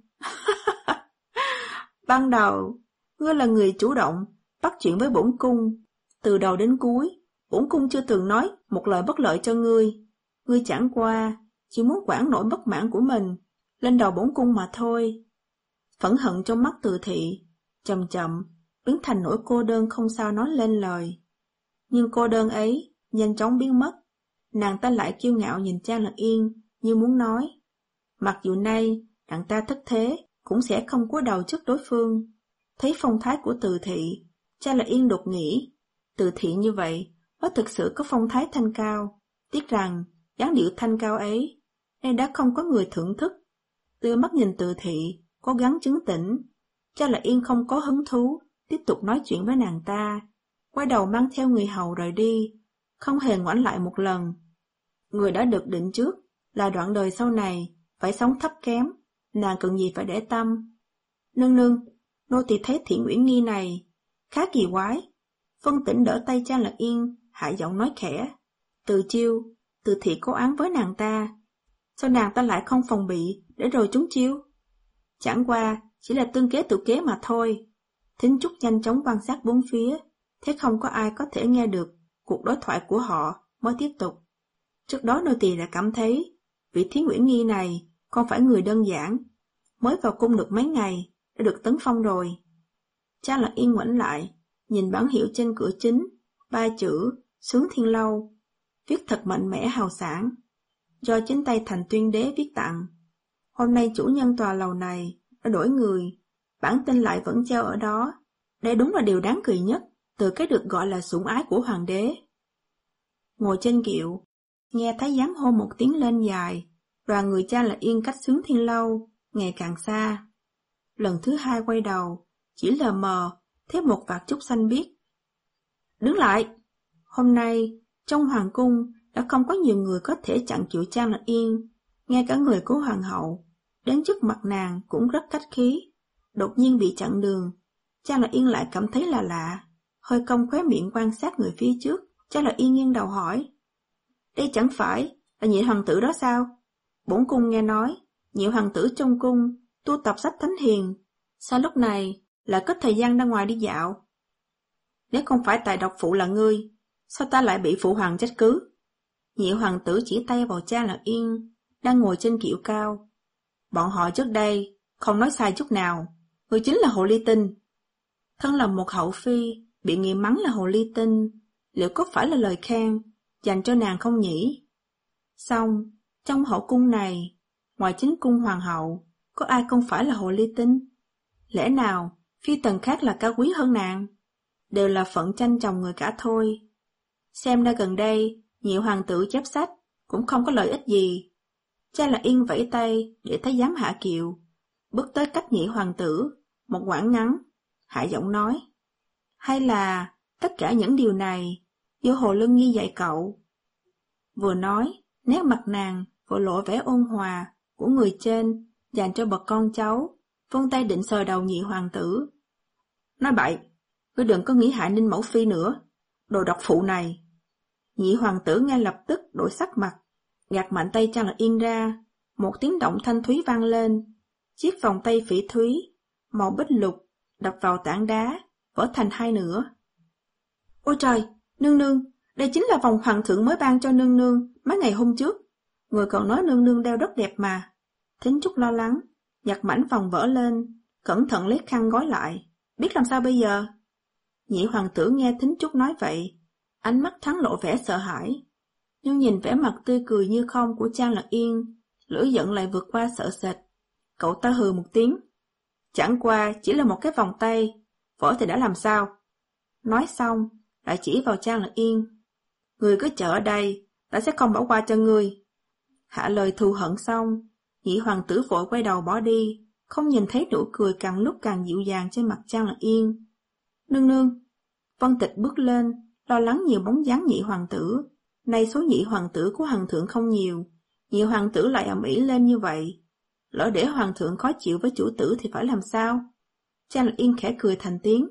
Speaker 1: Ban đầu, ngươi là người chủ động bắt chuyện với bổn cung. Từ đầu đến cuối, bổn cung chưa từng nói một lời bất lợi cho ngươi. Ngươi chẳng qua chỉ muốn quản nỗi bất mãn của mình lên đầu bổn cung mà thôi. Phẫn hận trong mắt Từ thị chậm chậm biến thành nỗi cô đơn không sao nói lên lời. Nhưng cô đơn ấy nhanh chóng biến mất. Nàng ta lại kiêu ngạo nhìn Cha Lật Yên như muốn nói, mặc dù nay nàng ta thất thế cũng sẽ không cúi đầu trước đối phương. Thấy phong thái của Từ thị, Cha Lật Yên đột nghĩ, Từ thị như vậy nó thực sự có phong thái thanh cao. Tiếc rằng dáng điệu thanh cao ấy nên đã không có người thưởng thức. Đưa mắt nhìn Từ thị, cố gắng trấn tĩnh. Cha Lật Yên không có hứng thú tiếp tục nói chuyện với nàng ta, quay đầu mang theo người hầu rời đi, không hề ngoảnh lại một lần. Người đã được định trước là đoạn đời sau này phải sống thấp kém, nàng cần gì phải để tâm. Nương nương, nô tỳ thấy Thiện Uyển Nghi này khá kỳ quái. Phân Tĩnh đỡ tay Cha Lật Yên, hạ giọng nói khẽ. Từ Chiêu, từ thiệt cố án với nàng ta. Sao nàng ta lại không phòng bị để rồi trúng chiêu? Chẳng qua chỉ là tương kế tự kế mà thôi. Thính Trúc nhanh chóng quan sát bốn phía, thấy không có ai có thể nghe được cuộc đối thoại của họ, mới tiếp tục. Trước đó nô tỳ đã cảm thấy vị Thiến Uyển Nhi này không phải người đơn giản, mới vào cung được mấy ngày đã được tấn phong rồi. Trang Lạc Yên ngoảnh lại, nhìn bản hiệu trên cửa chính, ba chữ Sướng Thiên Lâu, viết thật mạnh mẽ hào sảng, do chính tay Thành Tuyên Đế viết tặng. Hôm nay chủ nhân tòa lầu này đã đổi người, bản tin lại vẫn treo ở đó. Đây đúng là điều đáng cười nhất từ cái được gọi là sủng ái của hoàng đế. Ngồi trên kiệu, nghe thái giám hô một tiếng lên dài, đoàn người Trang Lạc Yên cách Sướng Thiên Lâu ngày càng xa. Lần thứ hai quay đầu, chỉ lờ mờ thấy một vạt trúc xanh biếc. Đứng lại! Hôm nay, trong hoàng cung đã không có nhiều người có thể chặn kiệu Trang Lạc Yên, ngay cả người của hoàng hậu, đến trước mặt nàng cũng rất khách khí. Đột nhiên bị chặn đường, Trang Lạc Yên lại cảm thấy là lạ, hơi cong khóe miệng quan sát người phía trước. Trang Lạc Yên nghiêng đầu hỏi, đây chẳng phải là nhị hoàng tử đó sao? Bổn cung nghe nói, nhị hoàng tử trong cung tu tập sách thánh hiền, sao lúc này lại có thời gian ra ngoài đi dạo? Nếu không phải tài độc phụ là ngươi, sao ta lại bị phụ hoàng trách cứ? Nhị hoàng tử chỉ tay vào Trang Lạc Yên, đang ngồi trên kiệu cao. Bọn họ trước đây không nói sai chút nào, ngươi chính là hồ ly tinh. Thân là một hậu phi, bị nghi mắng là hồ ly tinh, liệu có phải là lời khen dành cho nàng không nhỉ? Xong, trong hậu cung này, ngoài chính cung hoàng hậu, có ai không phải là hồ ly tinh? Lẽ nào phi tần khác là cao quý hơn nàng? Đều là phận tranh chồng người cả thôi. Xem ra gần đây, nhị hoàng tử chép sách cũng không có lợi ích gì. Cha là Yên vẫy tay để thái giám hạ kiệu, bước tới cách nhị hoàng tử một quãng ngắn, hạ giọng nói, hay là tất cả những điều này do Hồ Lân Nghi dạy cậu? Vừa nói, nét mặt nàng vừa lộ vẻ ôn hòa của người trên dành cho bậc con cháu, vươn tay định sờ đầu nhị hoàng tử. Nói bậy, ngươi đừng có nghĩ hại Ninh Mẫu Phi nữa, đồ độc phụ này. Nhị hoàng tử ngay lập tức đổi sắc mặt, gạt mạnh tay Trang Lạc Yên ra, một tiếng động thanh thúy vang lên, chiếc vòng tay phỉ thúy màu bích lục đập vào tảng đá, vỡ thành hai nửa. Ôi trời, nương nương, đây chính là vòng hoàng thượng mới ban cho nương nương mấy ngày hôm trước. Người còn nói nương nương đeo rất đẹp mà. Thính Trúc lo lắng, nhặt mảnh vòng vỡ lên, cẩn thận lấy khăn gói lại. Biết làm sao bây giờ? Nhị hoàng tử nghe Thính Trúc nói vậy, ánh mắt thoáng lộ vẻ sợ hãi, nhưng nhìn vẻ mặt tươi cười như không của Trang Lạc Yên, lửa giận lại vượt qua sợ sệt. Cậu ta hừ một tiếng, chẳng qua chỉ là một cái vòng tay, vỡ thì đã làm sao? Nói xong, lại chỉ vào Trang Lạc Yên. Người cứ chờ ở đây, ta sẽ không bỏ qua cho ngươi. Hạ lời thù hận xong, nhị hoàng tử vội quay đầu bỏ đi, không nhìn thấy nụ cười càng lúc càng dịu dàng trên mặt Trang Lạc Yên. Nương nương, Vân Tịch bước lên, lo lắng nhiều bóng dáng nhị hoàng tử. Nay số nhị hoàng tử của hoàng thượng không nhiều, nhị hoàng tử lại ầm ĩ lên như vậy. Lỡ để hoàng thượng khó chịu với chủ tử thì phải làm sao? Trang Lạc Yên khẽ cười thành tiếng.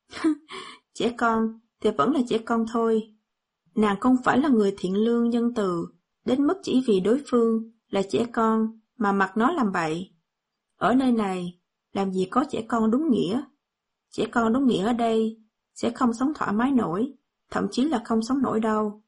Speaker 1: Trẻ con thì vẫn là trẻ con thôi. Nàng không phải là người thiện lương nhân từ, đến mức chỉ vì đối phương là trẻ con mà mặc nó làm bậy. Ở nơi này, làm gì có trẻ con đúng nghĩa. Trẻ con đúng nghĩa ở đây sẽ không sống thoải mái nổi, thậm chí là không sống nổi đâu.